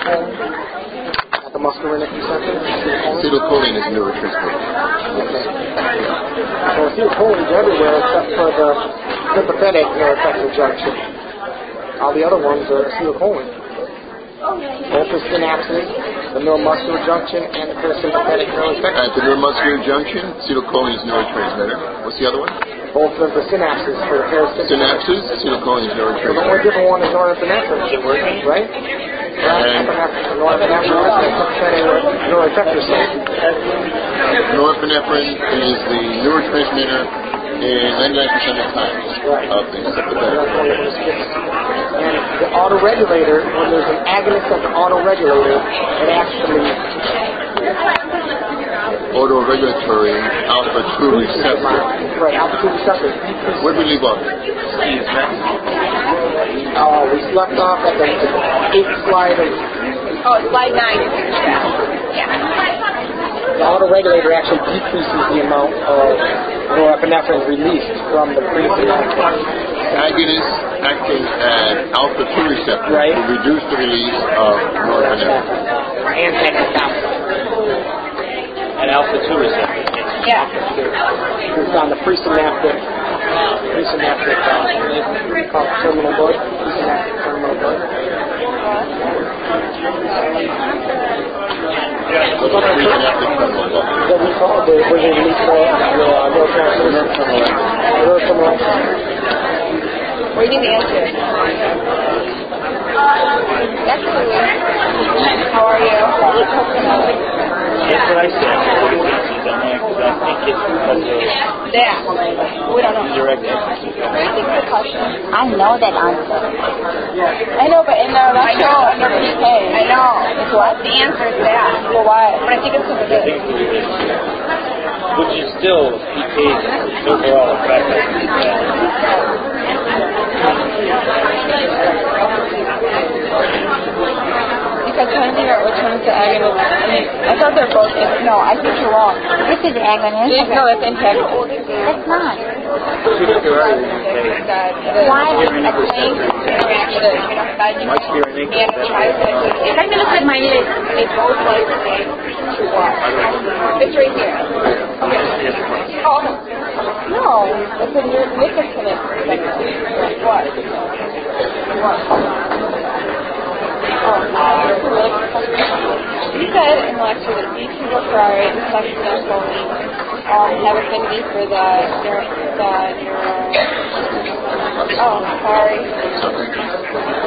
At the muscarinic receptor? Acetylcholine is a neurotransmitter. Okay. So acetylcholine's everywhere except for the sympathetic neuroreceptor junction. All the other ones are acetylcholine. Both the synapses, the neuromuscular junction, and the parasympathetic neuroreceptor. At the neuromuscular junction, acetylcholine is a neurotransmitter. What's the other one? Both of the synapses for the parasympathetic. Synapses, acetylcholine is So the neurotransmitter. only different one is norepinephrine. Is it working? Right? And Norepinephrine is the sympathetic neuroreceptor cell. norepinephrine is the neurotransmitter in 99% of the time of the sympathetic. And the autoregulator, when there's an agonist at the autoregulator, it actually Autoregulatory alpha-2 receptor. right, alpha-2 receptor. Where did we leave off? We slept off at the 8th slide of Slide 9. Yeah. the autoregulator actually decreases the amount of norepinephrine released from the presynaptic. Agonist acting at alpha-2 receptor Right. to reduce the release of norepinephrine. Or antagonist alpha. An alpha-2 receptor. Yeah. It's on the presynaptic called terminal bud. Presynaptic terminal bud. What's the presynaptic terminal bud? What we call the where they release the neurotransmitter. Neuroterminal. Where do you answer? That's cool. How are you? That's what I said. I think it's because of Yeah. We don't know. indirect access. I know that answer. I know, but in the lecture under PK. I know. It's what? The answer is that. Well, why? But I think it's because of this. Which is still PK's overall effect. Because trying to figure out which one is the agonist. I mean, I thought they're both. No, I think you're wrong. This is agonist. No, it's antagonist. That's not. Why is a plane interaction? Technically, said my name. It's both like to what? It's right here. Okay. Oh, no. It's a nicotinic. What? He said in the lecture that detrioxide and succinylcholine have affinity for the neuro. Oh, sorry.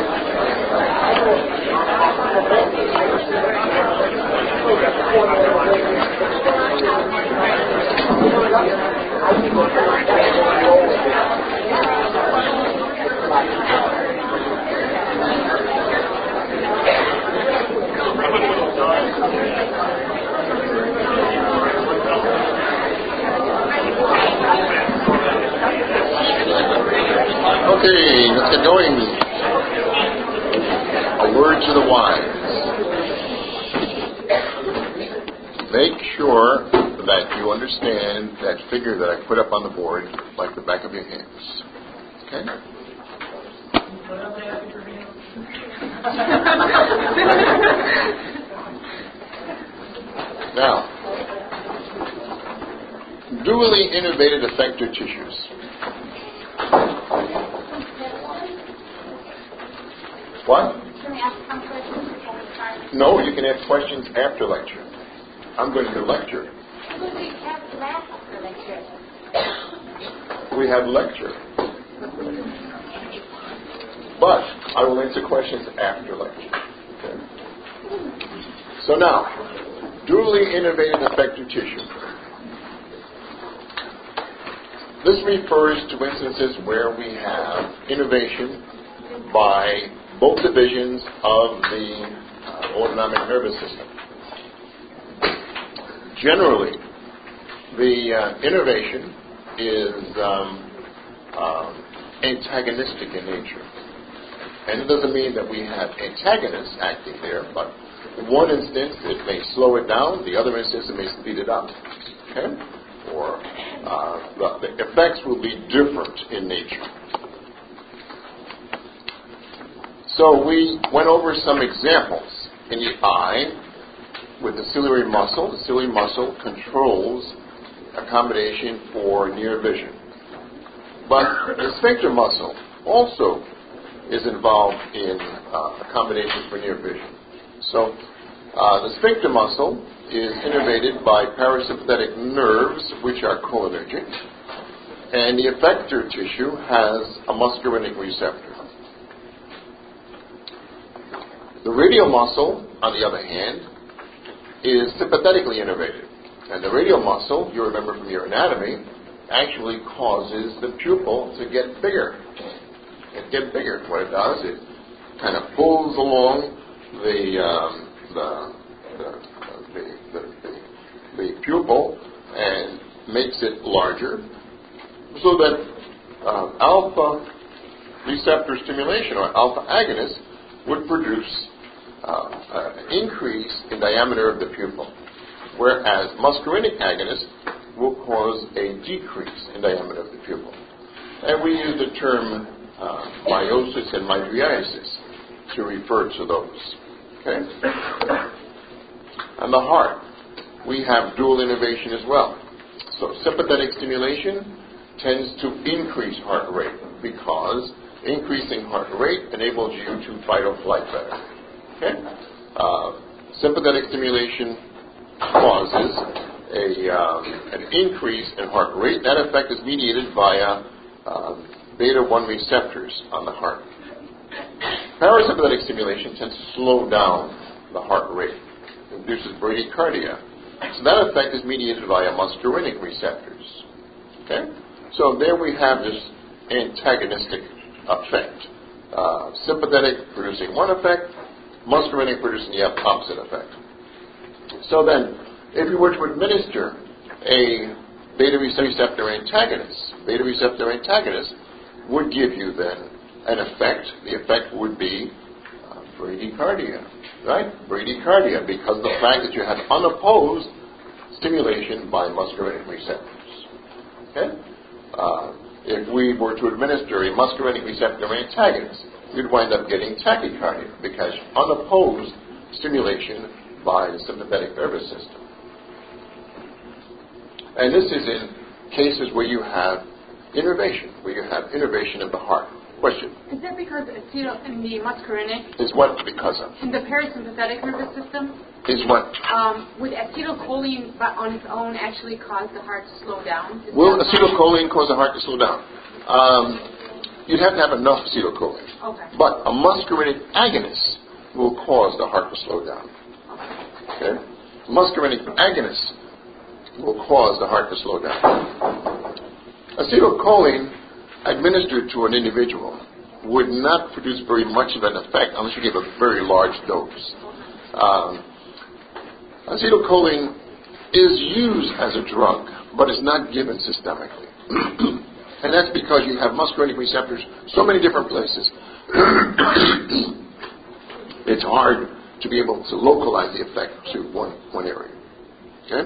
Okay, let's get going. A word to the wise. Make sure that you understand that figure that I put up on the board like the back of your hands. Okay? Now, dually innervated effector tissues. What? No, you can ask questions after lecture. I'm going to lecture. We have lecture. But I will answer questions after lecture. Okay. So now, dually innervated effector tissue. This refers to instances where we have innervation by both divisions of the autonomic nervous system. Generally, the innervation is antagonistic in nature. And it doesn't mean that we have antagonists acting there, but in one instance it may slow it down, the other instance it may speed it up. Okay? Or the effects will be different in nature. So we went over some examples in the eye with the ciliary muscle. The ciliary muscle controls accommodation for near vision. But the sphincter muscle also is involved in accommodation for near vision. So the sphincter muscle is innervated by parasympathetic nerves, which are cholinergic, and the effector tissue has a muscarinic receptor. The radial muscle, on the other hand, is sympathetically innervated. And the radial muscle, you remember from your anatomy, actually causes the pupil to get bigger. It gets bigger. What it does, it kind of pulls along the pupil and makes it larger, so that alpha receptor stimulation or alpha agonist would produce an increase in diameter of the pupil, whereas muscarinic agonist will cause a decrease in diameter of the pupil. And we use the term miosis and mydriasis to refer to those. Okay? On the heart, we have dual innervation as well. So sympathetic stimulation tends to increase heart rate because increasing heart rate enables you to fight or flight better. Okay? Sympathetic stimulation causes an increase in heart rate. That effect is mediated via beta-1 receptors on the heart. Parasympathetic stimulation tends to slow down the heart rate. It induces bradycardia. So that effect is mediated via muscarinic receptors. Okay? So there we have this antagonistic effect. Sympathetic producing one effect, muscarinic producing the opposite effect. So then, if you were to administer a beta receptor antagonist would give you then an effect. The effect would be bradycardia, right? Bradycardia, because of the fact that you have unopposed stimulation by muscarinic receptors. Okay? If we were to administer a muscarinic receptor antagonist, we'd wind up getting tachycardia because unopposed stimulation by the sympathetic nervous system. And this is in cases where you have innervation of the heart. Question? Is that because acetyl in the muscarinic? Is what because of? In the parasympathetic nervous system? Is what? Would acetylcholine on its own actually cause the heart to slow down? Will acetylcholine cause the heart to slow down? You'd have to have enough acetylcholine. Okay. But a muscarinic agonist will cause the heart to slow down. Okay? Muscarinic agonist will cause the heart to slow down. Acetylcholine administered to an individual would not produce very much of an effect unless you give a very large dose. Acetylcholine is used as a drug, but it's not given systemically. And that's because you have muscarinic receptors so many different places. It's hard to be able to localize the effect to one area. Okay?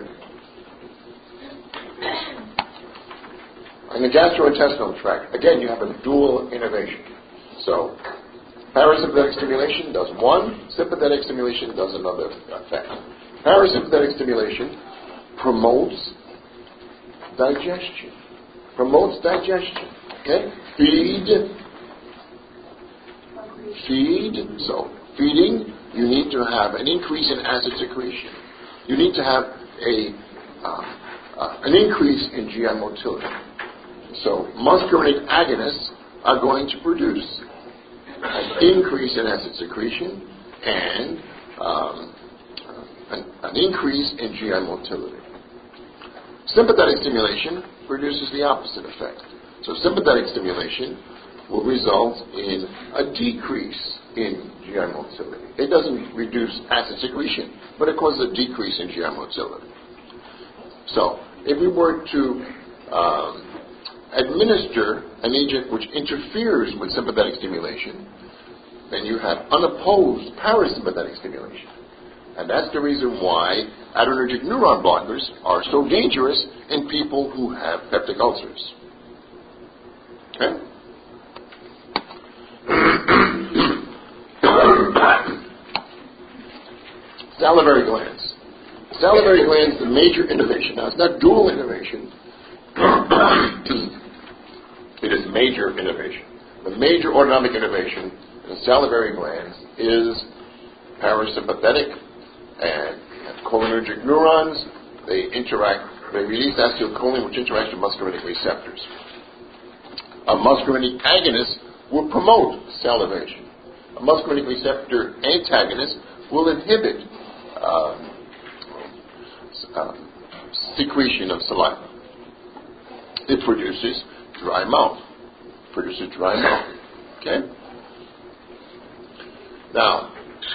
In the gastrointestinal tract, again, you have a dual innervation. So, parasympathetic stimulation does one, sympathetic stimulation does another effect. Parasympathetic stimulation promotes digestion. Okay? Feed. So, feeding, you need to have an increase in acid secretion. You need to have an increase in GI motility. So, muscarinic agonists are going to produce an increase in acid secretion and an increase in GI motility. Sympathetic stimulation produces the opposite effect. So, sympathetic stimulation will result in a decrease in GI motility. It doesn't reduce acid secretion, but it causes a decrease in GI motility. So, if we were to administer an agent which interferes with sympathetic stimulation, then you have unopposed parasympathetic stimulation. And that's the reason why adrenergic neuron blockers are so dangerous in people who have peptic ulcers. Okay? Salivary glands. Salivary glands, the major innervation. Now, it's not dual innervation. It is major innervation. The major autonomic innervation in the salivary glands is parasympathetic and cholinergic neurons. They release acetylcholine, which interacts with muscarinic receptors. A muscarinic agonist will promote salivation. A muscarinic receptor antagonist will inhibit secretion of saliva. It produces dry mouth. Okay? Now,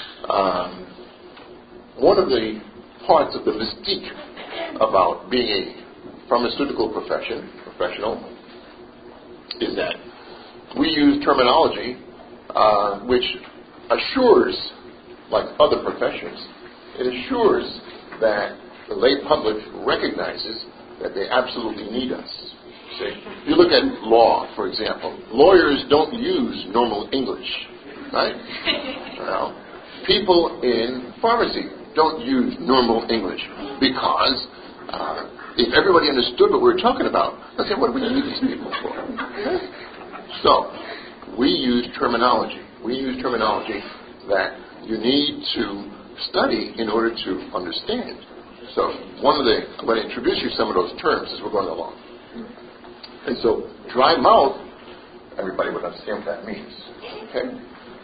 one of the parts of the mystique about being a pharmaceutical professional is that we use terminology which assures, like other professions, it assures that the lay public recognizes that they absolutely need us. See? If you look at law, for example, lawyers don't use normal English, right? Well, people in pharmacy don't use normal English because if everybody understood what we were talking about, they'd say, what do we need these people for? So, we use terminology. We use terminology that you need to study in order to understand. So, I'm going to introduce you some of those terms as we're going along. And so, dry mouth, everybody would understand what that means. Okay?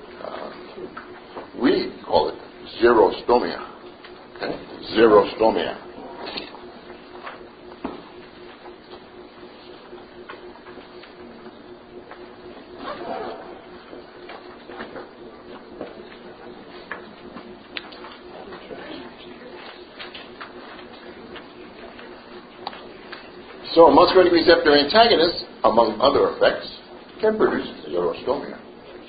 We call it xerostomia. Okay? Xerostomia. So a muscarinic receptor antagonist, among other effects, can produce xerostomia.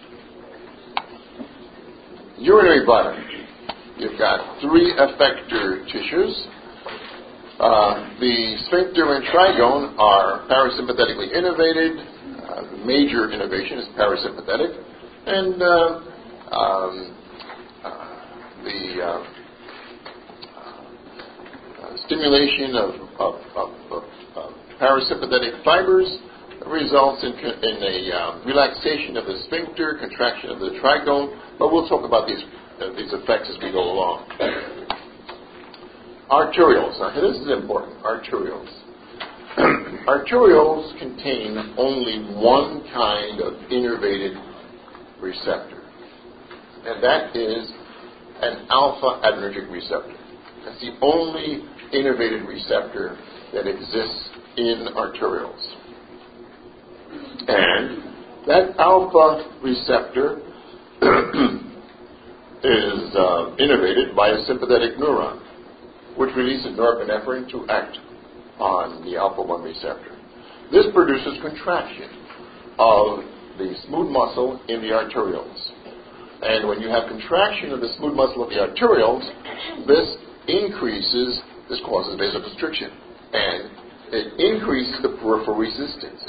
Urinary bladder. You've got three effector tissues. The sphincter and trigone are parasympathetically innervated. The major innervation is parasympathetic. And the stimulation of parasympathetic fibers results in a relaxation of the sphincter, contraction of the trigone, but we'll talk about these effects as we go along. Arterioles. Now, this is important. Arterioles. Arterioles contain only one kind of innervated receptor, and that is an alpha adrenergic receptor. That's the only innervated receptor that exists in arterioles. And that alpha receptor is innervated by a sympathetic neuron, which releases norepinephrine to act on the alpha-1 receptor. This produces contraction of the smooth muscle in the arterioles. And when you have contraction of the smooth muscle of the arterioles, this causes vasoconstriction. And it increases the peripheral resistance.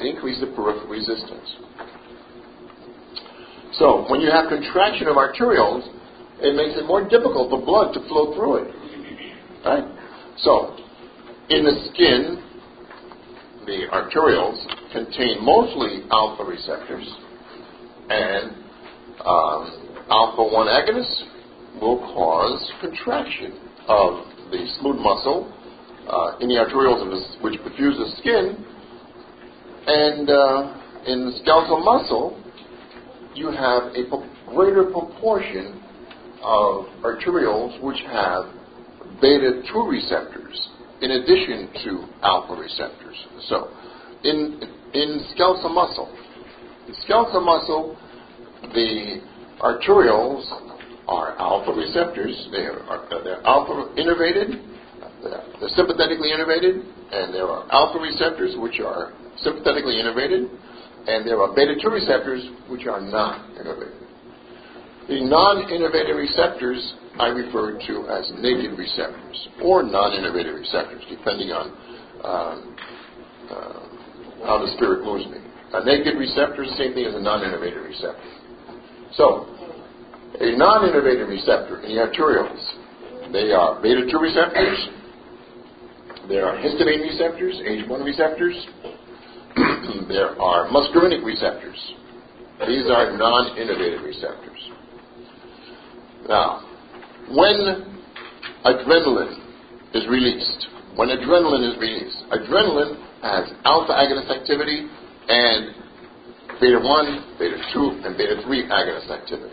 So, when you have contraction of arterioles, it makes it more difficult for blood to flow through it. Right? So, in the skin, the arterioles contain mostly alpha receptors, and alpha-1 agonists will cause contraction of the smooth muscle in the arterioles, which perfuse the skin, and in the skeletal muscle, you have a greater proportion of arterioles which have beta-2 receptors in addition to alpha receptors. So, in skeletal muscle, the arterioles are alpha receptors. They're alpha innervated. They're sympathetically innervated, and there are alpha receptors which are sympathetically innervated, and there are beta-2 receptors which are not innervated. The non-innervated receptors I refer to as naked receptors or non-innervated receptors, depending on how the spirit moves me. A naked receptor is the same thing as a non-innervated receptor. So, a non-innervated receptor in the arterioles They are beta-2 receptors. There are histamine receptors, H1 receptors. There are muscarinic receptors. These are non-innervated receptors. Now, when adrenaline is released, adrenaline has alpha agonist activity and beta-1, beta-2, and beta-3 agonist activity.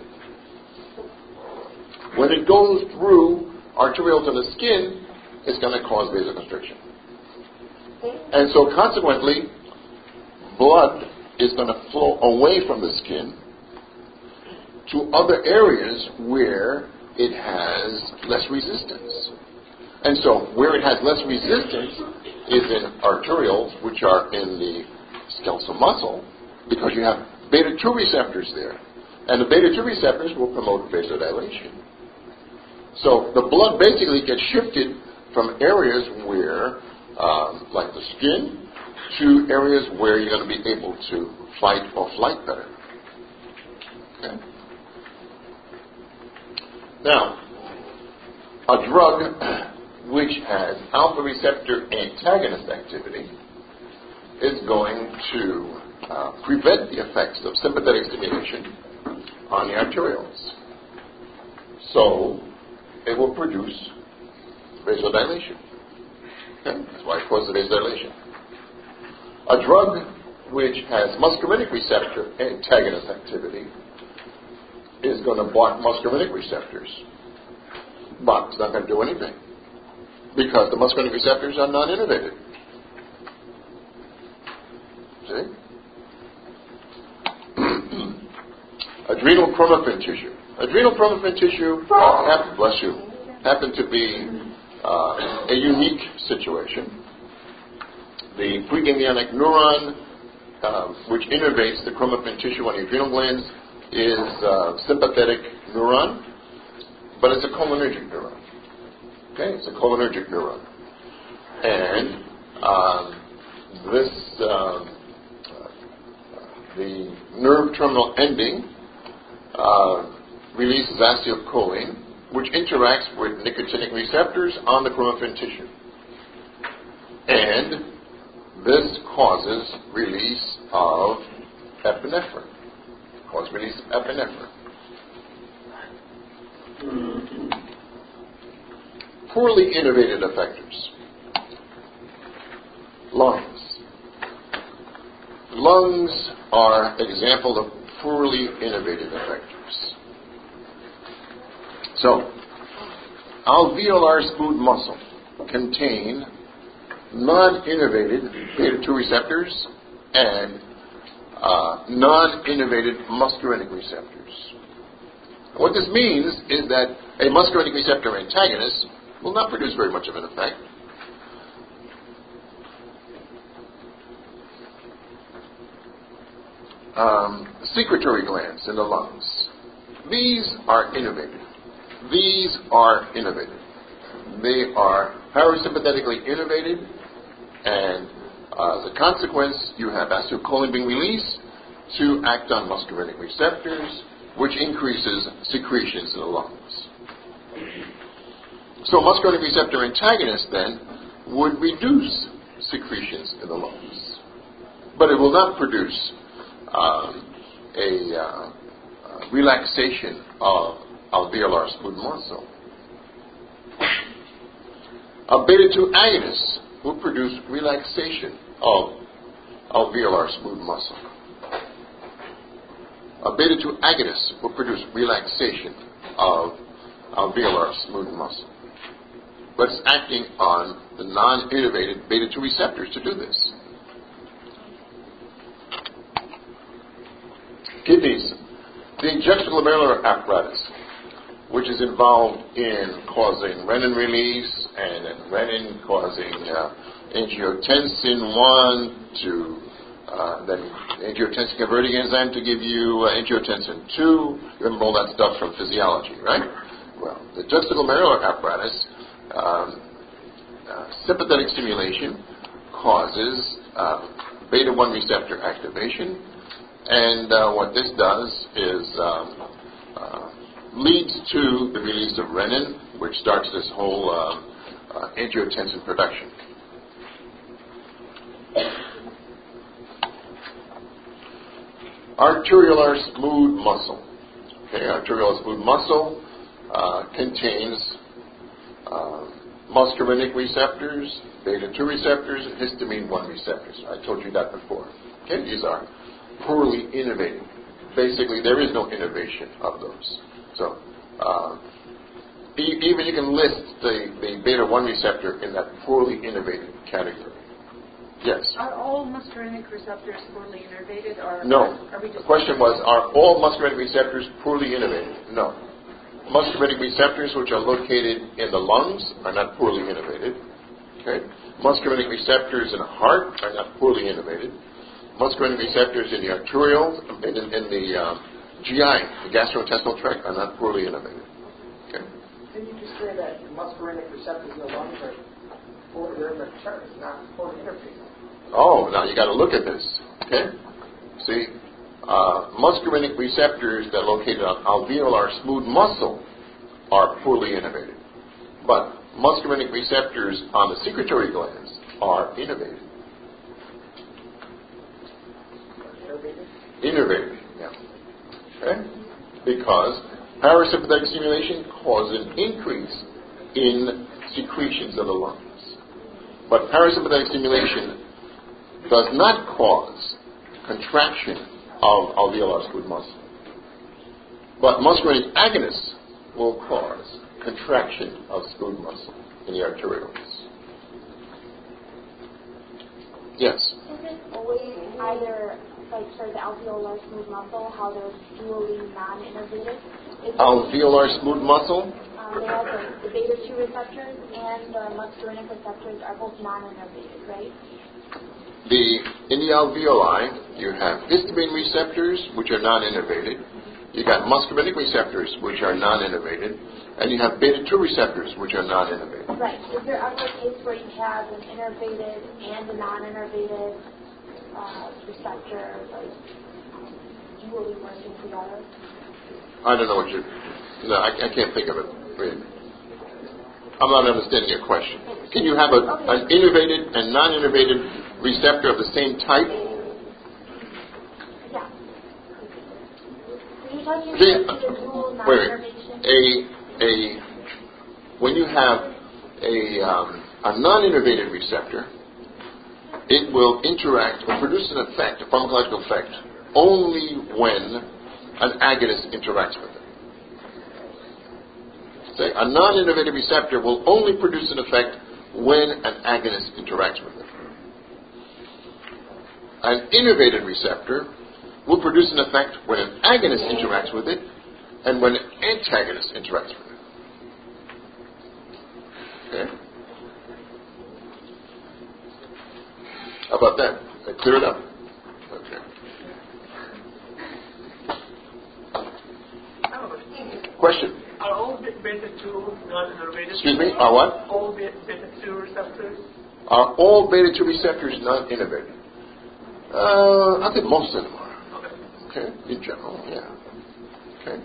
When it goes through arterioles in the skin, it's going to cause vasoconstriction. And so consequently, blood is going to flow away from the skin to other areas where it has less resistance. And so where it has less resistance is in arterioles, which are in the skeletal muscle, because you have beta-2 receptors there. And the beta-2 receptors will promote vasodilation. So the blood basically gets shifted from areas where, like the skin, to areas where you're going to be able to fight or flight better. Okay? Now, a drug which has alpha receptor antagonist activity is going to prevent the effects of sympathetic stimulation on the arterioles. So, it will produce vasodilation. Okay? That's why it causes vasodilation. A drug which has muscarinic receptor antagonist activity is going to block muscarinic receptors, but it's not going to do anything because the muscarinic receptors are non-innervated. See? Adrenal chromaffin tissue. Adrenal chromaffin tissue, happened to be a unique situation. The preganglionic neuron, which innervates the chromaffin tissue on the adrenal glands, is a sympathetic neuron, but it's a cholinergic neuron. Okay, it's a cholinergic neuron. And the nerve terminal ending releases acetylcholine, which interacts with nicotinic receptors on the chromaffin tissue. And this causes release of epinephrine. Poorly innervated effectors. Lungs. Lungs are example of poorly innervated effectors. So, alveolar smooth muscle contain non-innervated beta-2 receptors and non-innervated muscarinic receptors. What this means is that a muscarinic receptor antagonist will not produce very much of an effect. Secretory glands in the lungs. These are innervated. They are parasympathetically innervated, and as a consequence, you have acetylcholine being released to act on muscarinic receptors, which increases secretions in the lungs. So muscarinic receptor antagonists then would reduce secretions in the lungs, but it will not produce a relaxation of alveolar smooth muscle. A beta-2 agonist will produce relaxation of alveolar smooth muscle. A beta-2 agonist will produce relaxation of alveolar smooth muscle. But it's acting on the non-innervated beta-2 receptors to do this. Kidneys. The juxtaglomerular apparatus, which is involved in causing renin release and then renin causing angiotensin 1 to then angiotensin converting enzyme to give you angiotensin 2. You remember all that stuff from physiology, right? Well, the juxtaglomerular apparatus, sympathetic stimulation causes beta-1 receptor activation, and what this does is leads to the release of renin, which starts this whole angiotensin production. Arteriolar smooth muscle. Okay, arteriolar smooth muscle contains muscarinic receptors, beta-2 receptors, and histamine 1 receptors. I told you that before. Okay, these are poorly innervated. Basically, there is no innervation of those. So, even you can list the beta-1 receptor in that poorly innervated category. Yes? Are all muscarinic receptors poorly innervated? Or No. Are we just The question was, are all muscarinic receptors poorly innervated? No. Muscarinic receptors, which are located in the lungs, are not poorly innervated. Okay? Muscarinic receptors in the heart are not poorly innervated. Muscarinic receptors in the arterial, in the GI, the gastrointestinal tract, are not poorly innervated. Okay? Didn't you just say that muscarinic receptors in the lungs are they're in the chart, not poorly innervated? Oh, now you got to look at this. Okay? See, muscarinic receptors that are located on alveolar smooth muscle are poorly innervated. But muscarinic receptors on the secretory glands are innervated. Innervated, yeah. Okay? Because parasympathetic stimulation causes an increase in secretions of the lungs. But parasympathetic stimulation does not cause contraction of alveolar smooth muscle. But muscarinic agonists will cause contraction of smooth muscle in the arterioles. Yes? Is it always either, like for the alveolar smooth muscle, how they're dually non-innervated? Alveolar smooth muscle? They have the beta-2 receptors and the muscarinic receptors are both non-innervated, right? In the alveoli, you have histamine receptors, which are non-innervated. You got muscarinic receptors, which are non-innervated, and you have beta-2 receptors, which are non-innervated. Right. Is there ever a case where you have an innervated and a non-innervated receptor, like dually working together? I don't know what you. No, I can't think of it. Really. I'm not understanding your question. Can you have an innervated and non-innervated receptor of the same type? Yeah. Are you talking about the dual non-innervation? When you have a non-innervated receptor, it will interact or produce an effect, a pharmacological effect, only when an agonist interacts with it. Say, a non-innervated receptor will only produce an effect when an agonist interacts with it. An innervated receptor will produce an effect when an agonist interacts with it and when an antagonist interacts with it. Okay? How about that? That clear it up? Okay. Question? Are all beta-2 non-innervated? Excuse me? Are what? All beta-2 receptors? Are all beta-2 receptors non-innervated? I think most of them are. Okay, in general, yeah. Okay.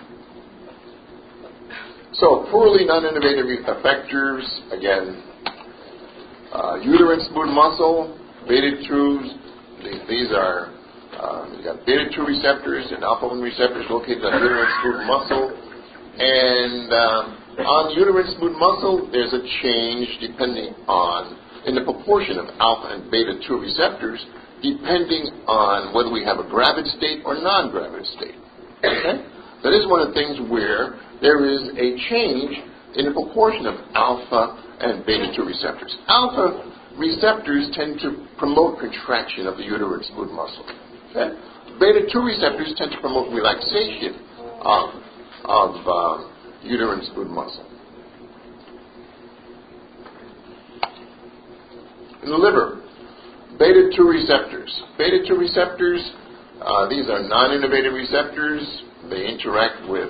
So, poorly non-innervated effectors, again, uterine smooth muscle, beta-2s, these are, you got beta-2 receptors and alpha-1 receptors located on uterine smooth muscle. And on uterine smooth muscle, there's a change depending on, in the proportion of alpha and beta-2 receptors, depending on whether we have a gravid state or non-gravid state. Okay? That is one of the things where there is a change in the proportion of alpha and beta-2 receptors. Alpha receptors tend to promote contraction of the uterine smooth muscle. Okay? Beta-2 receptors tend to promote relaxation of uterine smooth muscle. In the liver, beta-2 receptors. Beta-2 receptors, these are non-innervated receptors. They interact with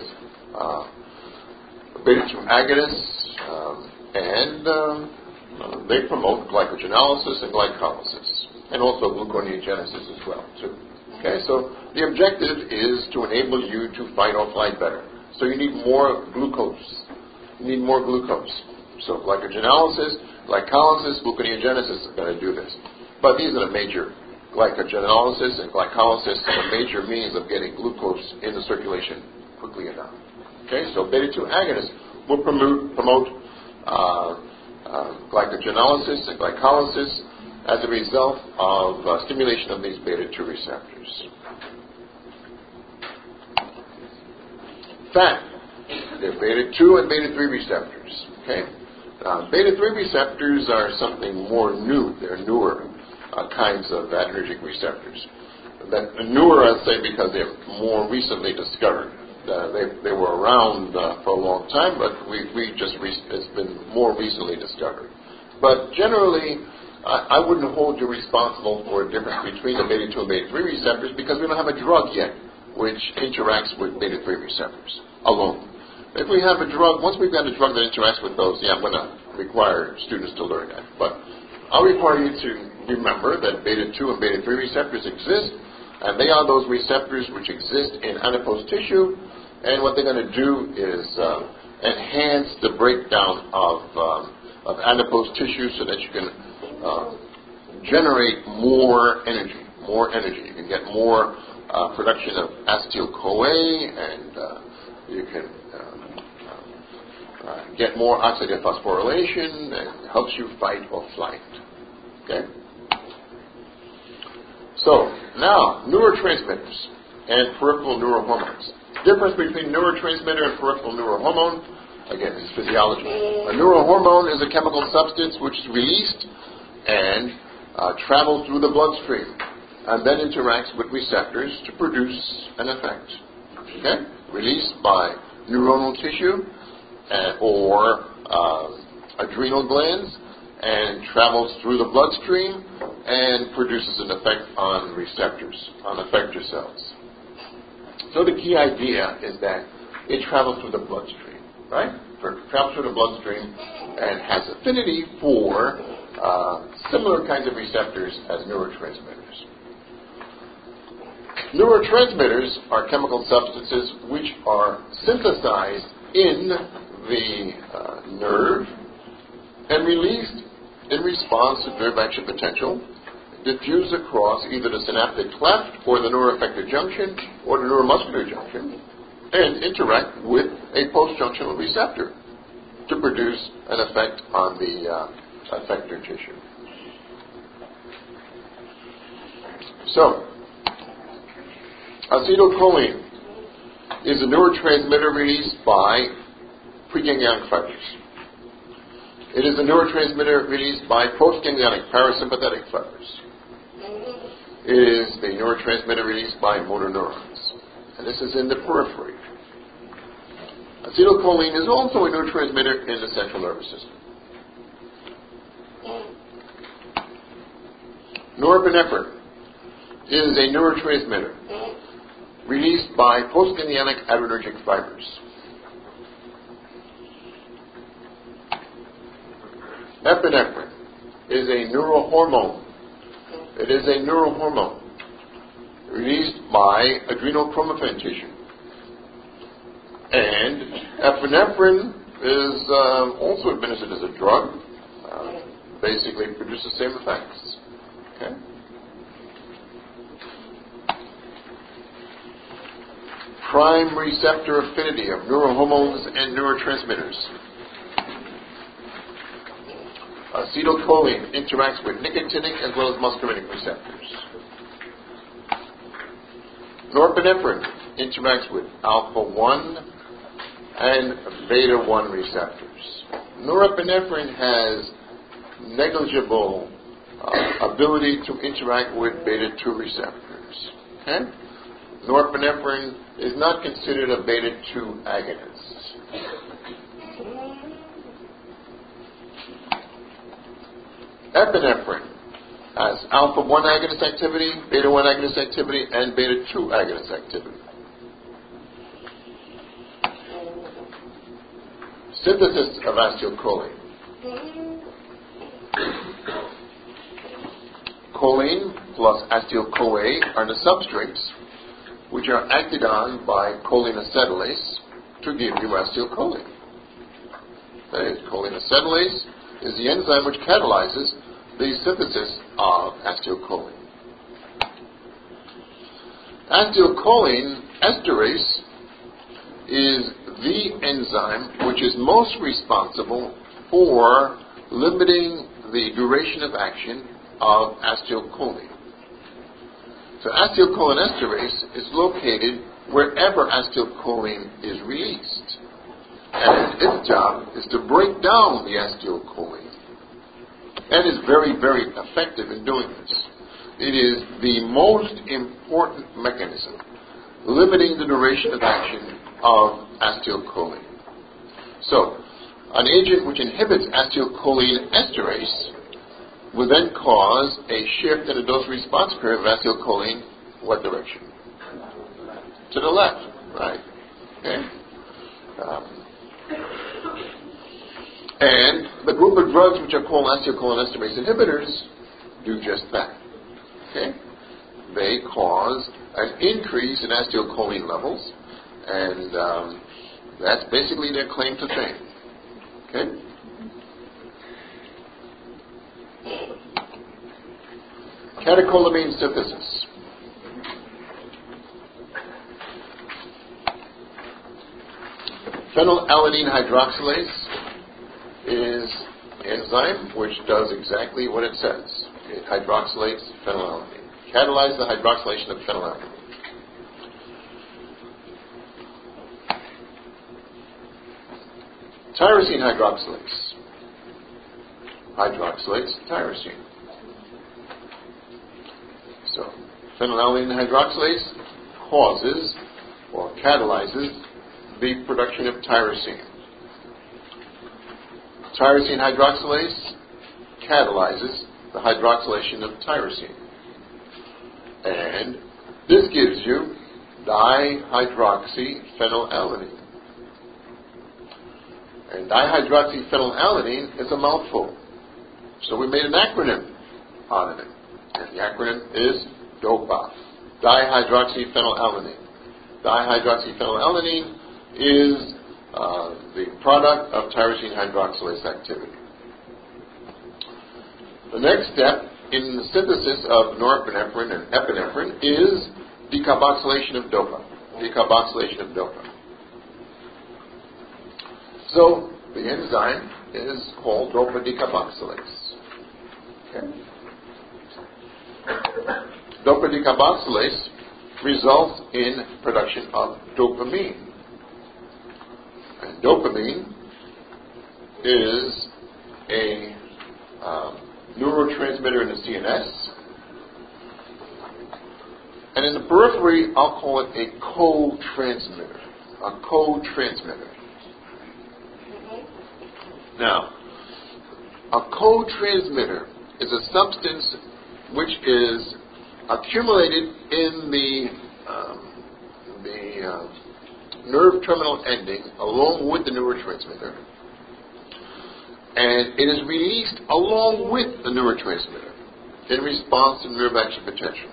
beta-2 agonists, and they promote glycogenolysis and glycolysis, and also gluconeogenesis as well, too. Okay, so the objective is to enable you to fight or flight better. So you need more glucose. You need more glucose. So glycogenolysis, glycolysis, gluconeogenesis is going to do this. But these are the major, glycogenolysis and glycolysis are the major means of getting glucose in the circulation quickly enough. Okay, so beta-2 agonists will promote glycogenolysis and glycolysis as a result of stimulation of these beta-2 receptors. Fat. They're beta-2 and beta-3 receptors. Okay? Beta-3 receptors are something more new. They're newer kinds of adrenergic receptors. Newer, I'd say, because they're more recently discovered. They were around for a long time, but it's been more recently discovered. But generally, I wouldn't hold you responsible for a difference between the beta-2 and beta-3 receptors because we don't have a drug yet which interacts with beta-3 receptors alone. If we have a drug, once we've got a drug that interacts with those, I'm going to require students to learn that. But I'll require you to remember that beta-2 and beta-3 receptors exist, and they are those receptors which exist in adipose tissue, and what they're going to do is enhance the breakdown of adipose tissue so that you can generate more energy. You can get more production of acetyl-CoA, and you can get more oxidative phosphorylation, and helps you fight or flight. Okay? So, now, neurotransmitters and peripheral neurohormones. Difference between neurotransmitter and peripheral neurohormone, again, is physiology. A neurohormone is a chemical substance which is released and travels through the bloodstream and then interacts with receptors to produce an effect. Okay? Released by neuronal tissue or adrenal glands and travels through the bloodstream and produces an effect on receptors, on effector cells. So the key idea is that it travels through the bloodstream, right? It travels through the bloodstream and has affinity for similar kinds of receptors as neurotransmitters. Neurotransmitters are chemical substances which are synthesized in the nerve and released in response to nerve action potential, diffuse across either the synaptic cleft or the neuroeffector junction or the neuromuscular junction, and interact with a post-junctional receptor to produce an effect on the effector tissue. So, acetylcholine is a neurotransmitter released by preganglionic fibers. It is a neurotransmitter released by postganglionic parasympathetic fibers. It is the neurotransmitter released by motor neurons. And this is in the periphery. Acetylcholine is also a neurotransmitter in the central nervous system. Norepinephrine is a neurotransmitter released by postganglionic adrenergic fibers. Epinephrine is a neurohormone. It is a neurohormone released by adrenal chromaffin tissue. And epinephrine is also administered as a drug. Basically produces the same effects. Okay? Prime receptor affinity of neurohormones and neurotransmitters. Acetylcholine interacts with nicotinic as well as muscarinic receptors. Norepinephrine interacts with alpha-1 and beta-1 receptors. Norepinephrine has negligible ability to interact with beta-2 receptors. Okay? Norepinephrine is not considered a beta-2 agonist. Epinephrine has alpha-1 agonist activity, beta-1 agonist activity, and beta-2 agonist activity. Synthesis of acetylcholine. Choline plus acetyl-CoA are the substrates which are acted on by choline acetylase to give you acetylcholine. That is, choline acetylase is the enzyme which catalyzes the synthesis of acetylcholine. Acetylcholine esterase is the enzyme which is most responsible for limiting the duration of action of acetylcholine. So acetylcholine esterase is located wherever acetylcholine is released. And its job is to break down the acetylcholine. And is very, very effective in doing this. It is the most important mechanism limiting the duration of action of acetylcholine. So, an agent which inhibits acetylcholine esterase will then cause a shift in the dose-response curve of acetylcholine. What direction? To the left, right? Okay. And the group of drugs which are called acetylcholine esterase inhibitors do just that. Okay? They cause an increase in acetylcholine levels, and that's basically their claim to fame. Okay? Catecholamine synthesis. Phenylalanine hydroxylase is an enzyme which does exactly what it says. It hydroxylates phenylalanine. Catalyzes the hydroxylation of phenylalanine. Tyrosine hydroxylase hydroxylates tyrosine. So, phenylalanine hydroxylase causes or catalyzes the production of tyrosine. Tyrosine hydroxylase catalyzes the hydroxylation of tyrosine. And this gives you dihydroxyphenylalanine. And dihydroxyphenylalanine is a mouthful. So we made an acronym out of it. And the acronym is DOPA, dihydroxyphenylalanine. Dihydroxyphenylalanine is the product of tyrosine hydroxylase activity. The next step in the synthesis of norepinephrine and epinephrine is decarboxylation of DOPA. Decarboxylation of DOPA. So the enzyme is called DOPA decarboxylase. Okay. DOPA decarboxylase results in production of dopamine. And dopamine is a neurotransmitter in the CNS. And in the periphery, I'll call it a co-transmitter. A co-transmitter. Now, a co-transmitter is a substance which is accumulated in the nerve terminal ending along with the neurotransmitter, and it is released along with the neurotransmitter in response to nerve action potential.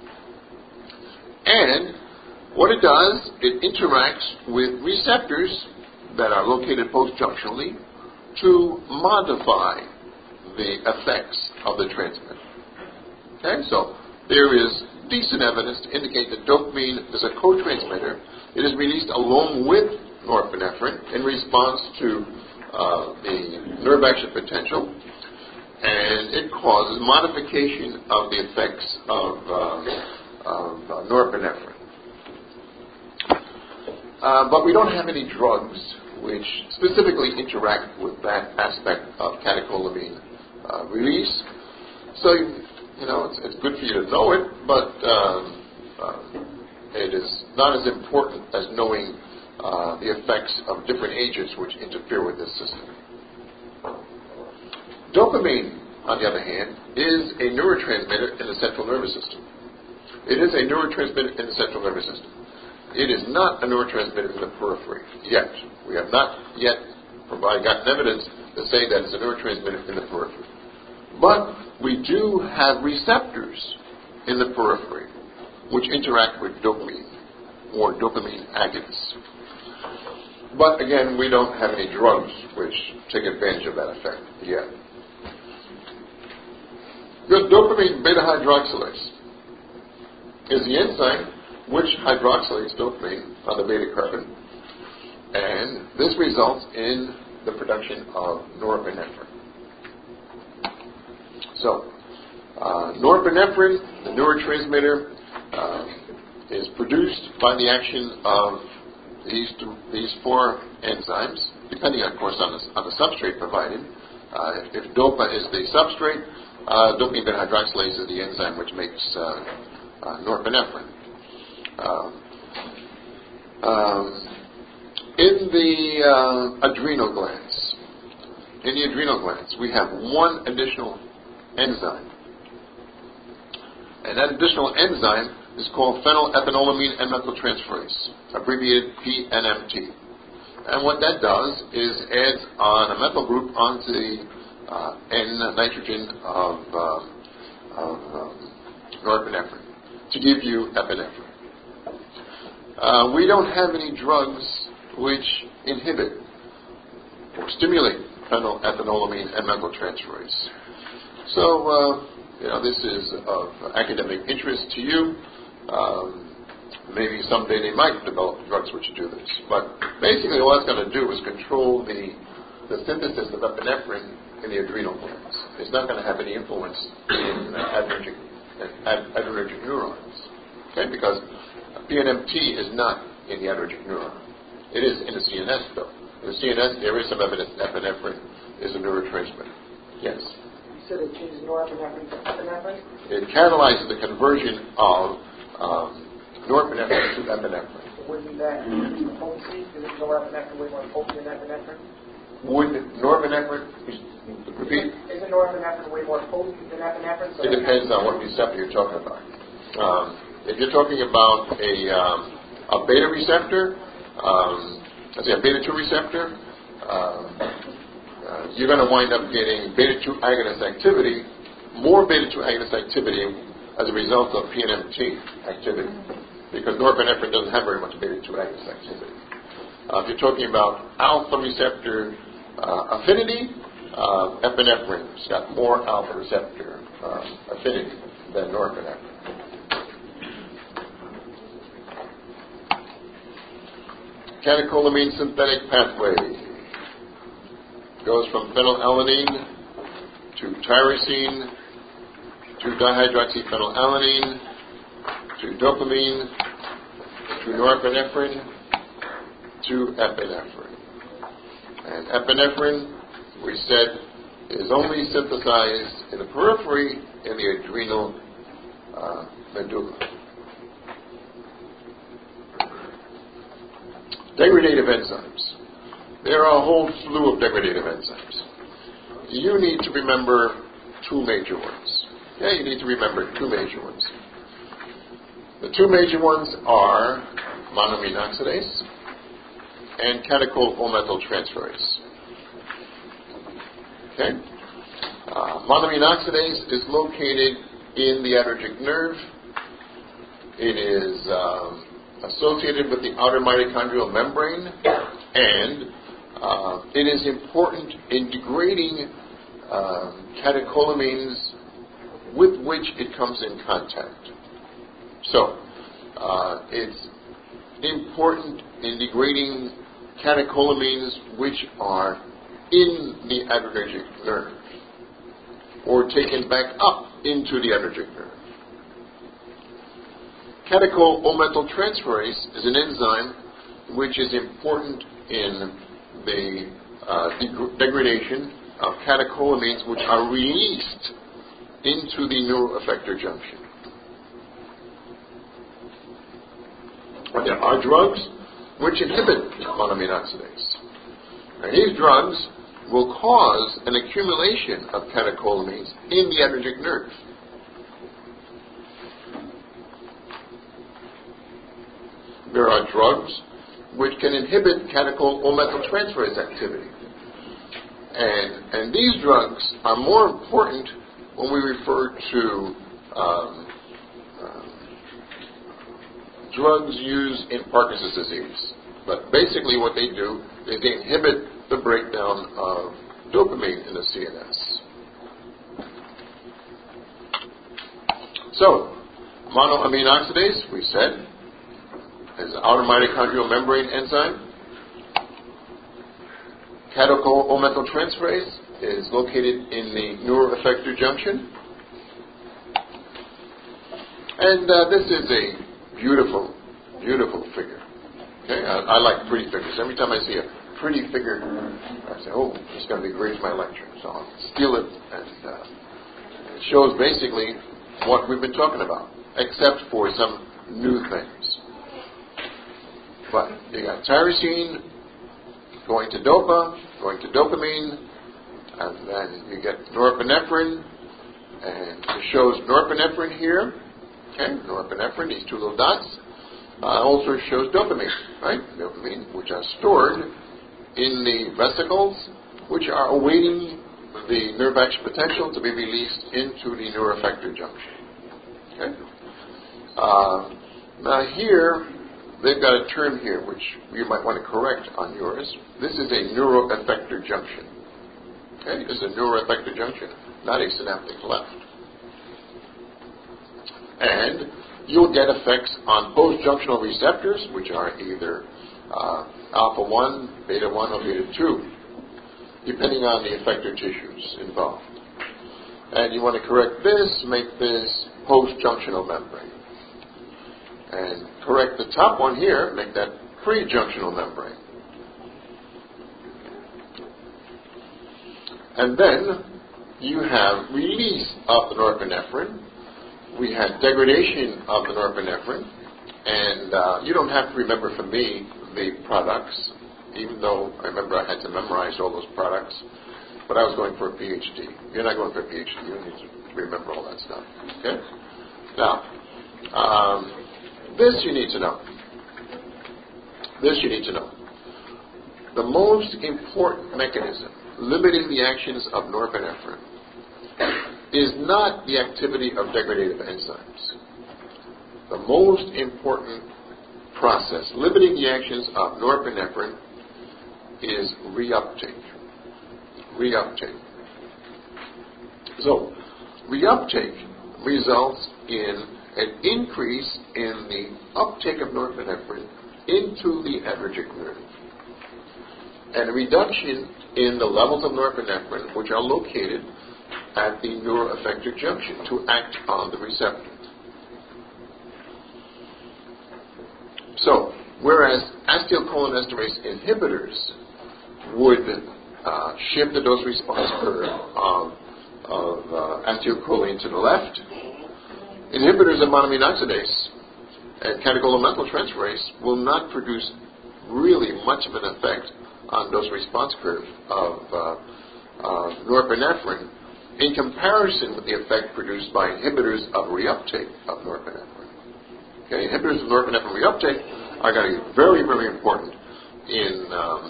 And what it does, it interacts with receptors that are located postjunctionally to modify the effects of the transmitter. Okay, so there is decent evidence to indicate that dopamine is a co-transmitter. It is released along with norepinephrine in response to the nerve action potential, and it causes modification of the effects of norepinephrine. But we don't have any drugs which specifically interact with that aspect of catecholamine release. So, it's good for you to know it, but it is not as important as knowing the effects of different agents which interfere with this system. Dopamine, on the other hand, is a neurotransmitter in the central nervous system. It is a neurotransmitter in the central nervous system. It is not a neurotransmitter in the periphery, yet. We have not yet gotten evidence to say that it's a neurotransmitter in the periphery. But we do have receptors in the periphery which interact with dopamine, or dopamine agonists. But again, we don't have any drugs which take advantage of that effect yet. The dopamine beta hydroxylase is the enzyme which hydroxylates dopamine on the beta carbon, and this results in the production of norepinephrine. So, norepinephrine, the neurotransmitter, is produced by the action of these four enzymes, depending, of course, on the substrate provided. If DOPA is the substrate, dopamine beta hydroxylase is the enzyme which makes norepinephrine. In the adrenal glands, we have one additional enzyme, and that additional enzyme is called phenylethylamine N-methyltransferase, abbreviated PNMT. And what that does is adds on a methyl group onto the N-nitrogen of norepinephrine to give you epinephrine. We don't have any drugs which inhibit or stimulate phenylethylamine N-methyltransferase. So, this is of academic interest to you. Maybe someday they might develop drugs which do this. But basically all it's going to do is control the synthesis of epinephrine in the adrenal glands. It's not going to have any influence in adrenergic neurons. Okay, because PNMT is not in the adrenergic neuron. It is in the CNS, though. In the CNS, there is some evidence that epinephrine is a neurotransmitter. Yes? You said it changes norepinephrine to epinephrine? It catalyzes the conversion of norepinephrine to epinephrine. Wouldn't that increase the potency? Isn't norepinephrine way more potent than epinephrine? Would norepinephrine, repeat? Isn't norepinephrine way more potent than epinephrine? So it depends on what receptor you're talking about. If you're talking about a beta receptor, let's say a beta 2 receptor, you're going to wind up getting beta 2 agonist activity, more beta 2 agonist activity as a result of PNMT activity, because norepinephrine doesn't have very much beta 2 agonist activity. If you're talking about alpha receptor affinity, epinephrine has got more alpha receptor affinity than norepinephrine. Catecholamine synthetic pathway goes from phenylalanine to tyrosine to dihydroxyphenylalanine to dopamine to norepinephrine to epinephrine. And epinephrine, we said, is only synthesized in the periphery in the adrenal medulla. Degradative enzymes. There are a whole slew of degradative enzymes. You need to remember two major ones. Yeah, you need to remember two major ones. The two major ones are monoamine oxidase and catechol O-methyltransferase. Okay? Monoamine oxidase is located in the adrenergic nerve. It is associated with the outer mitochondrial membrane, and it is important in degrading catecholamines with which it comes in contact. So, it's important in degrading catecholamines which are in the adrenergic nerve or taken back up into the adrenergic nerve. Catechol O-methyltransferase is an enzyme which is important in the degradation of catecholamines which are released into the neuroeffector junction. There are drugs which inhibit monoamine oxidase. And these drugs will cause an accumulation of catecholamines in the adrenergic nerve. There are drugs which can inhibit catechol O-methyltransferase activity. And these drugs are more important when we refer to drugs used in Parkinson's disease. But basically what they do is they inhibit the breakdown of dopamine in the CNS. So, monoamine oxidase, we said, is an outer mitochondrial membrane enzyme. Catechol-O-methyltransferase is located in the neuroeffector junction. And this is a beautiful, beautiful figure. Okay, I like pretty figures. Every time I see a pretty figure, I say, oh, it's going to be great for my lecture. So I'll steal it, and it shows basically what we've been talking about, except for some new things. But you got tyrosine going to dopa, going to dopamine, and then you get norepinephrine, and it shows norepinephrine here. Okay, norepinephrine, these two little dots. Also shows dopamine, right? Dopamine, which are stored in the vesicles, which are awaiting the nerve action potential to be released into the neuroeffector junction. Okay. Now here, they've got a term here which you might want to correct on yours. This is a neuroeffector junction. Okay, this is a neuroeffector junction, not a synaptic cleft. And you'll get effects on post-junctional receptors, which are either alpha 1, beta 1, or beta 2, depending on the effector tissues involved. And you want to correct this, make this post-junctional membrane. And correct the top one here, make that pre-junctional membrane. And then you have release of the norepinephrine. We had degradation of the norepinephrine, and you don't have to remember for me the products, even though I remember I had to memorize all those products, but I was going for a PhD. You're not going for a PhD. You don't need to remember all that stuff. Okay? Now, this you need to know. This you need to know. The most important mechanism limiting the actions of norepinephrine is not the activity of degradative enzymes. The most important process limiting the actions of norepinephrine is reuptake. Reuptake. So, reuptake results in an increase in the uptake of norepinephrine into the adrenergic nerve, and a reduction in the levels of norepinephrine which are located at the neuroeffector junction to act on the receptor. So, whereas acetylcholinesterase inhibitors would shift the dose response curve of acetylcholine to the left, inhibitors of monoamine oxidase and catechol-O-methyltransferase will not produce really much of an effect on dose response curve of norepinephrine in comparison with the effect produced by inhibitors of reuptake of norepinephrine. Okay, inhibitors of norepinephrine reuptake are going to be very, very important in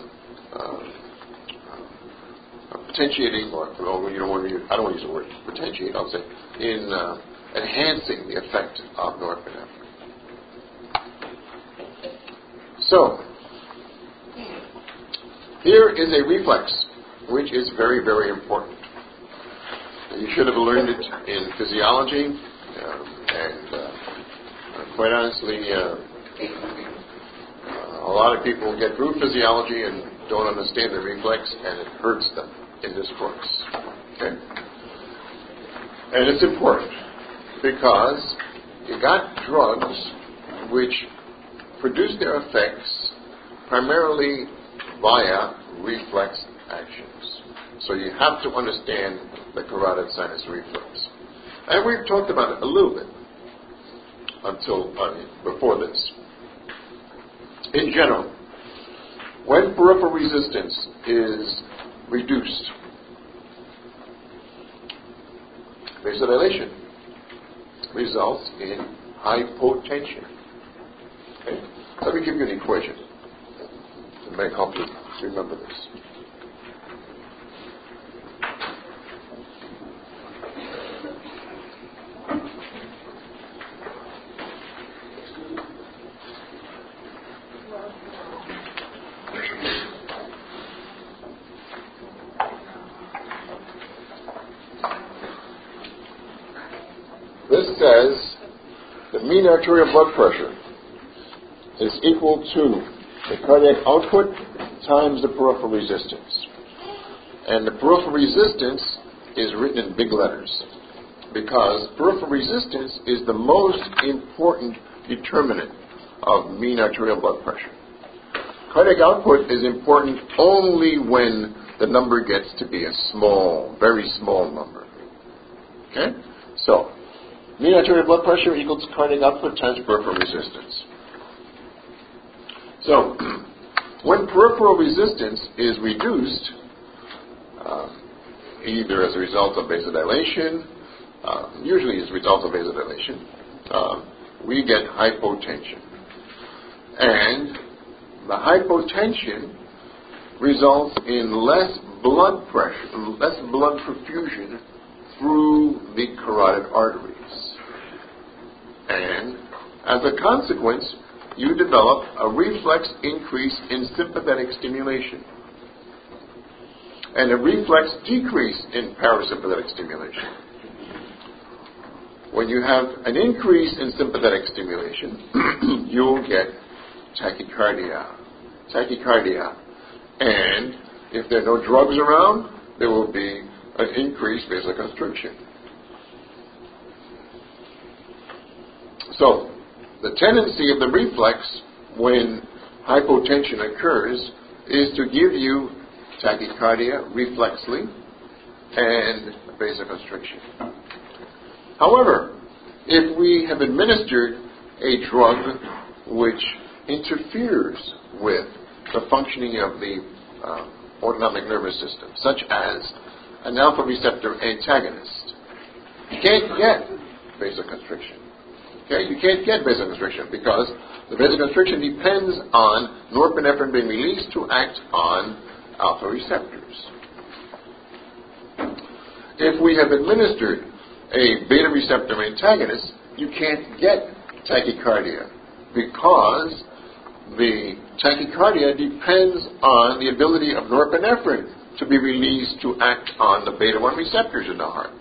potentiating, or I don't want to use the word potentiate, I'll say, in enhancing the effect of norepinephrine. So, here is a reflex, which is very, very important. You should have learned it in physiology, and quite honestly, a lot of people get through physiology and don't understand the reflex, and it hurts them in this course. Okay? And it's important because you got drugs which produce their effects primarily via reflex actions. So you have to understand the carotid sinus reflex. And we've talked about it a little bit before this. In general, when peripheral resistance is reduced, vasodilation results in hypotension. Okay? Let me give you an equation that may help you remember this. says the mean arterial blood pressure is equal to the cardiac output times the peripheral resistance. And the peripheral resistance is written in big letters because peripheral resistance is the most important determinant of mean arterial blood pressure. Cardiac output is important only when the number gets to be a small, very small number. Okay? So, mean arterial blood pressure equals cardiac output times peripheral resistance. So, when peripheral resistance is reduced, either as a result of vasodilation, usually as a result of vasodilation, we get hypotension. And the hypotension results in less blood pressure, less blood perfusion through the carotid arteries. And as a consequence, you develop a reflex increase in sympathetic stimulation and a reflex decrease in parasympathetic stimulation. When you have an increase in sympathetic stimulation, you'll get tachycardia. And if there are no drugs around, there will be an increased vasoconstriction. So, the tendency of the reflex when hypotension occurs is to give you tachycardia reflexly and vasoconstriction. However, if we have administered a drug which interferes with the functioning of the autonomic nervous system, such as an alpha receptor antagonist, you can't get vasoconstriction. Okay, you can't get vasoconstriction because the vasoconstriction depends on norepinephrine being released to act on alpha receptors. If we have administered a beta receptor antagonist, you can't get tachycardia because the tachycardia depends on the ability of norepinephrine to be released to act on the beta-1 receptors in the heart.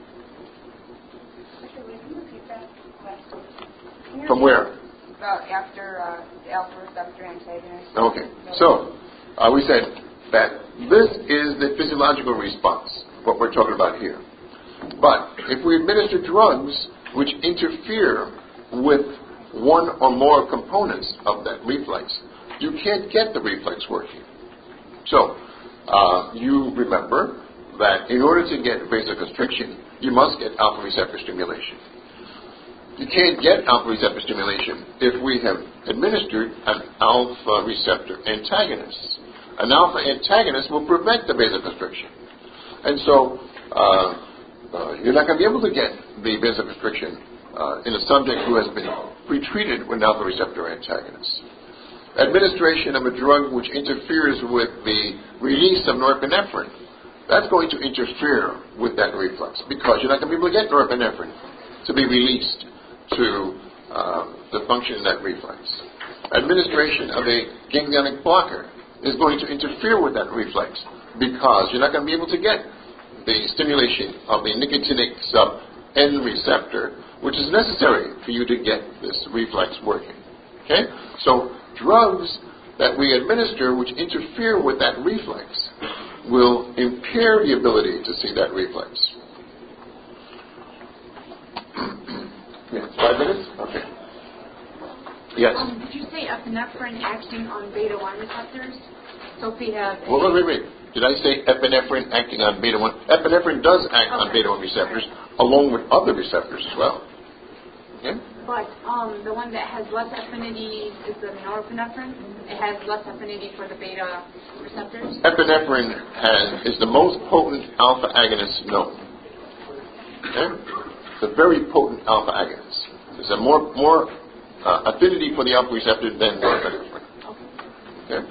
From where? After the alpha receptor antagonist. Okay. So, we said that this is the physiological response, what we're talking about here. But if we administer drugs which interfere with one or more components of that reflex, you can't get the reflex working. So, you remember that in order to get vasoconstriction, you must get alpha receptor stimulation. You can't get alpha receptor stimulation if we have administered an alpha receptor antagonist. An alpha antagonist will prevent the vasoconstriction. And so, you're not going to be able to get the vasoconstriction in a subject who has been pretreated with an alpha receptor antagonist. Administration of a drug which interferes with the release of norepinephrine, that's going to interfere with that reflex because you're not going to be able to get norepinephrine to be released to the function in that reflex. Administration of a ganglionic blocker is going to interfere with that reflex because you're not going to be able to get the stimulation of the nicotinic sub-N receptor, which is necessary for you to get this reflex working. Okay? So, drugs that we administer which interfere with that reflex will impair the ability to see that reflex. Yes, 5 minutes? Okay. Yes? Did you say epinephrine acting on beta-1 receptors? So if we have... Wait. Did I say epinephrine acting on beta-1? Epinephrine does act on beta-1 receptors along with other receptors as well. Okay? But the one that has less affinity is the norepinephrine. It has less affinity for the beta receptors. Epinephrine is the most potent alpha agonist known. Okay? It's a very potent alpha agonist. There's a more affinity for the alpha receptor than norepinephrine. Okay?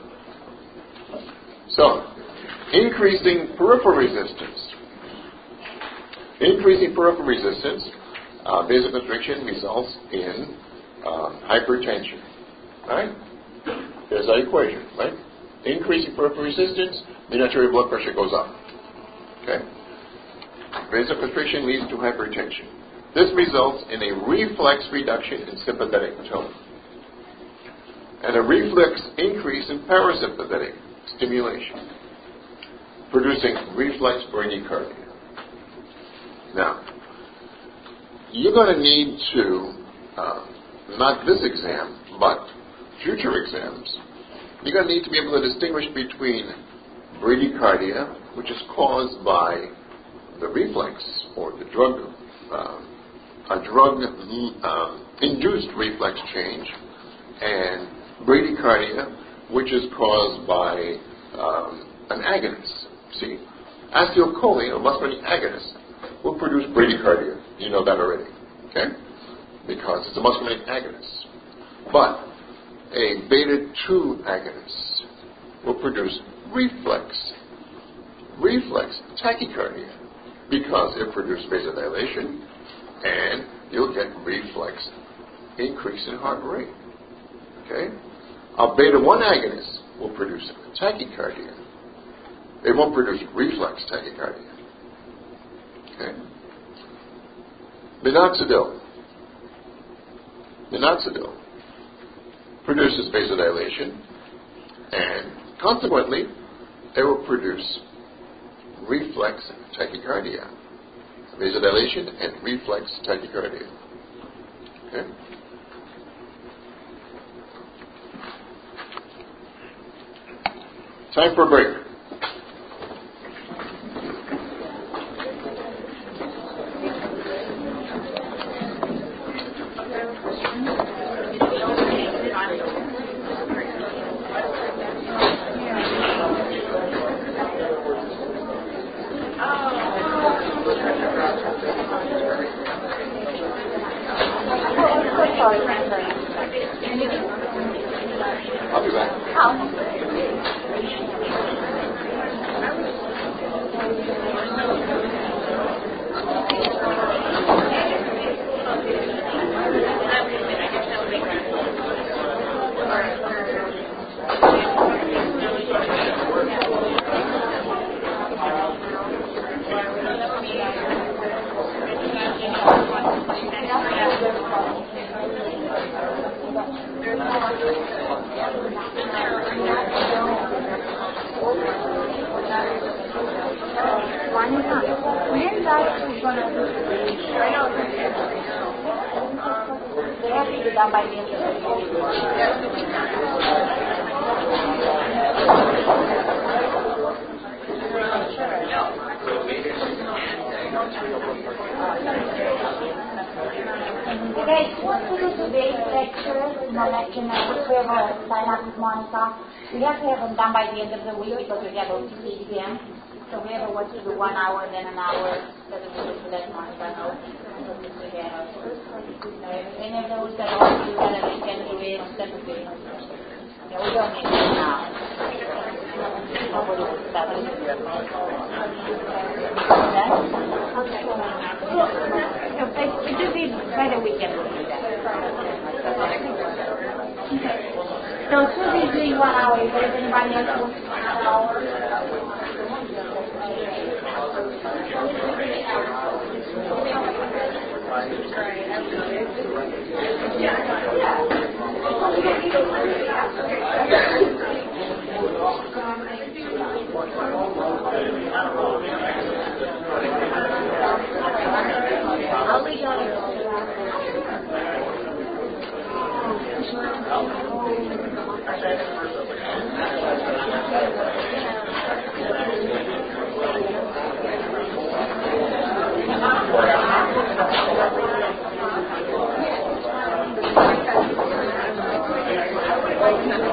So, increasing peripheral resistance. Increasing peripheral resistance, vasoconstriction results in hypertension. Right? There's our equation, right? Increasing peripheral resistance, mean arterial blood pressure goes up. Okay? Vasoconstriction leads to hypertension. This results in a reflex reduction in sympathetic tone and a reflex increase in parasympathetic stimulation, producing reflex bradycardia. Now, you're going to need to, not this exam, but future exams, you're going to need to be able to distinguish between bradycardia, which is caused by the reflex or the drug, induced reflex change, and bradycardia, which is caused by an agonist. See, acetylcholine, or muscarinic agonist, will produce bradycardia. You know that already, okay? Because it's a muscarinic agonist. But a beta-2 agonist will produce reflex tachycardia, because it produces vasodilation, and you'll get reflex increase in heart rate. Okay? A beta-1 agonist will produce tachycardia. It won't produce reflex tachycardia. Okay? Minoxidil produces vasodilation, and consequently, it will produce reflex tachycardia. Vasodilation and reflex tachycardia. Okay? Time for a break. I'll be back. They have to be done by the end of guys, what's today's lecture? We have a sign up with Monica. We have to have them done by the end of the week because we have OTC exam. So we have to do 1 hour and then an hour. So we let Monica know. And if those that want to do that, they can do it separately. Yeah, we don't need it now. It should be by the weekend we'll do that. Okay. So Susie's doing 1 hour. If there's anybody else who wants 1 hour. I'll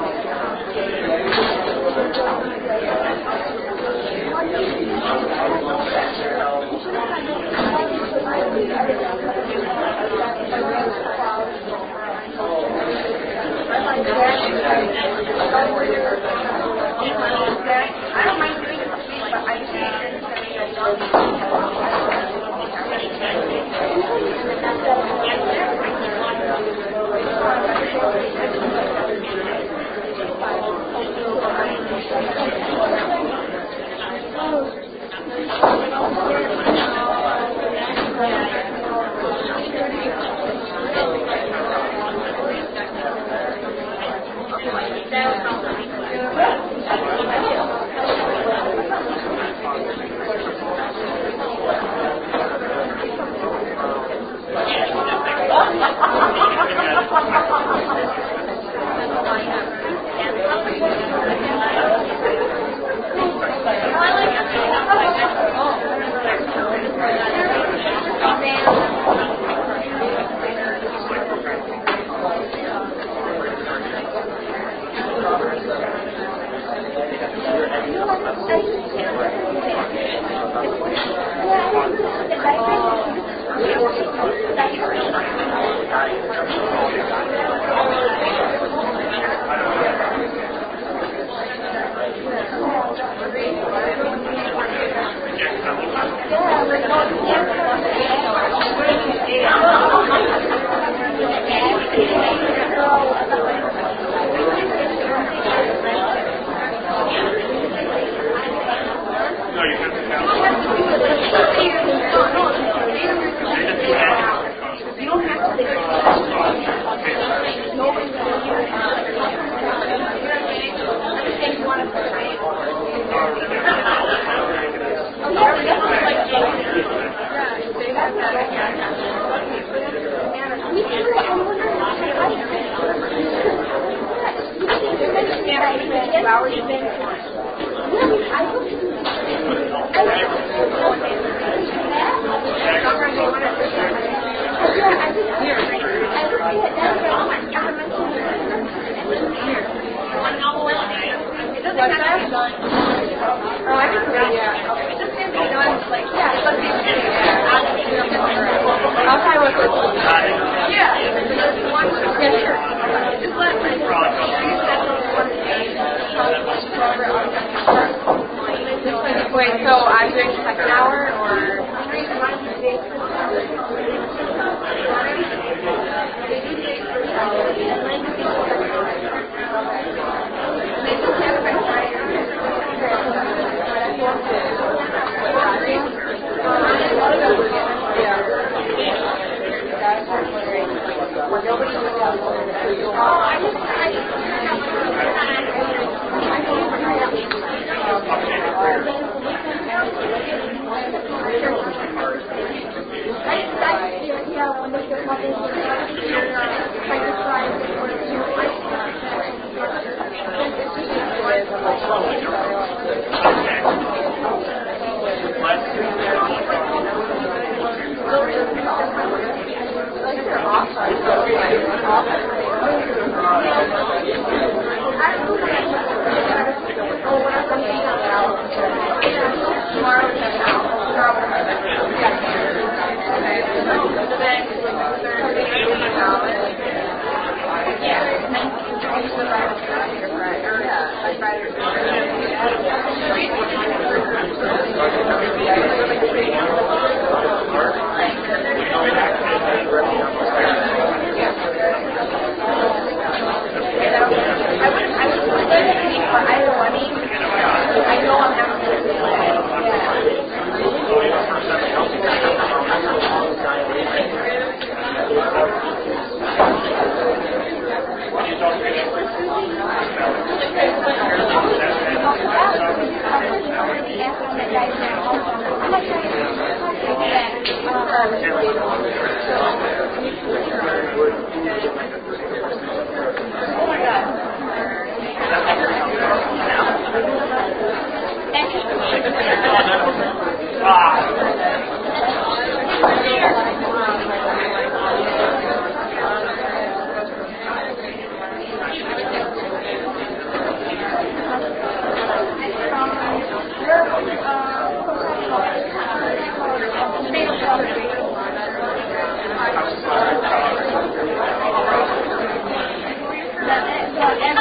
Wait, so I'm doing the second hour, or?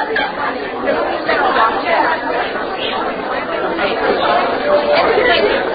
Yeah.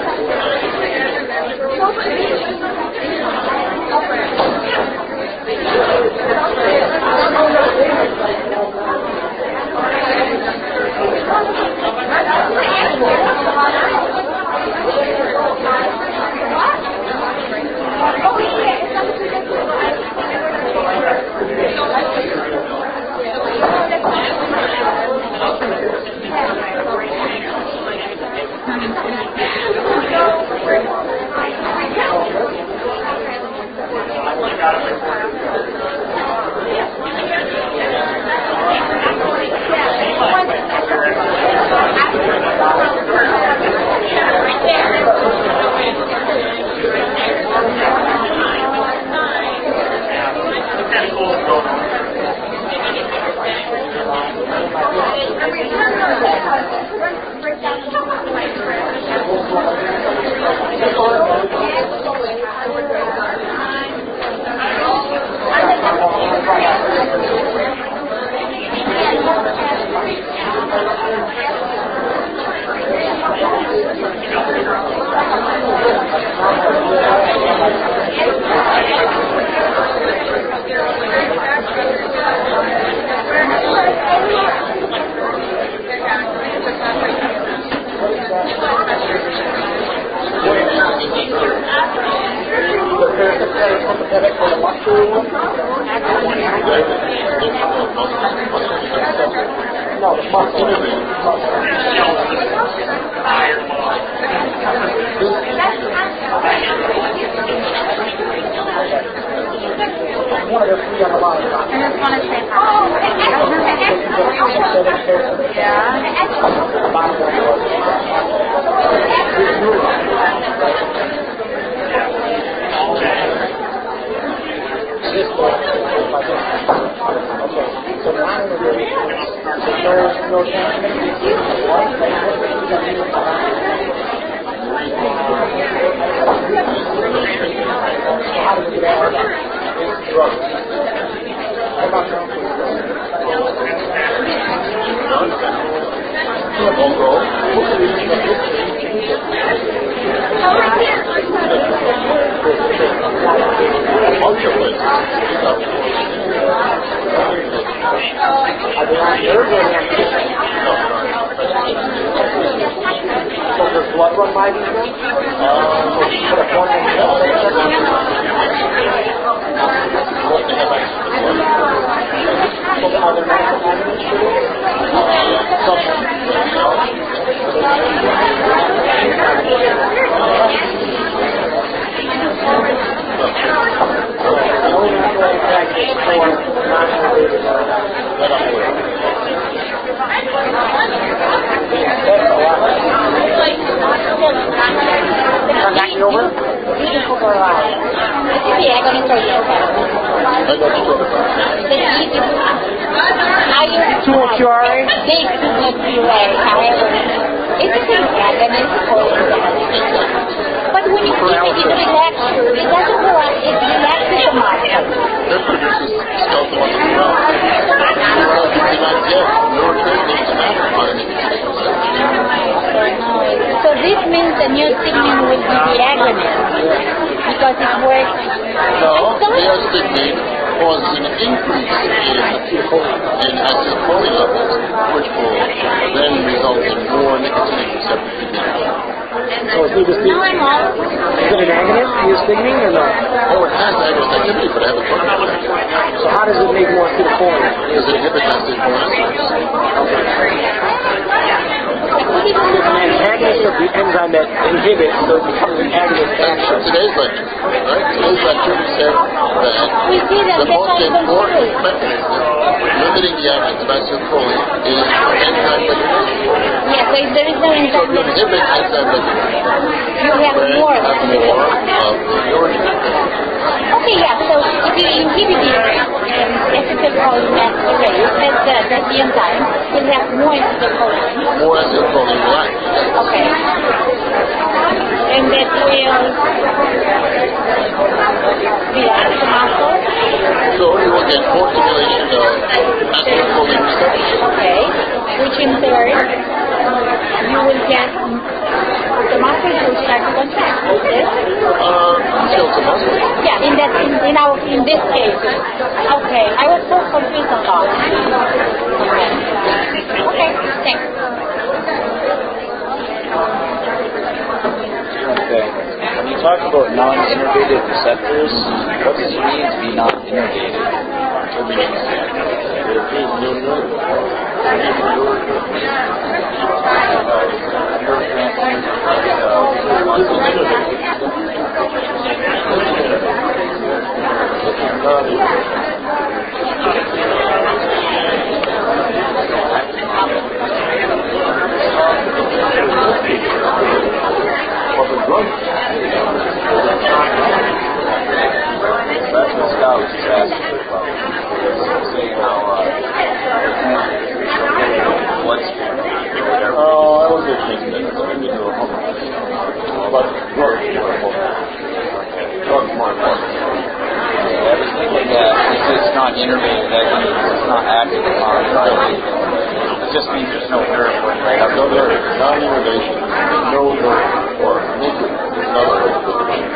about drugs more important? Drugs more important. I was thinking that if it's not innervated, that means it's not active upon target. It just means there's no nerve. Right? No nerve. Non-innervation. No nerve. Or naked. There's another way to put it.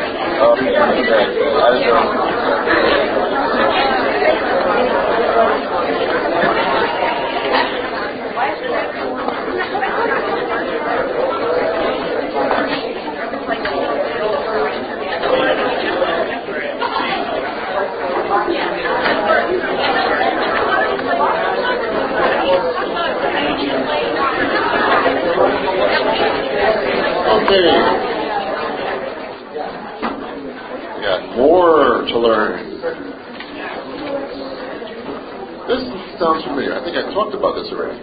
Okay. We got more to learn. This sounds familiar. I think I talked about this already.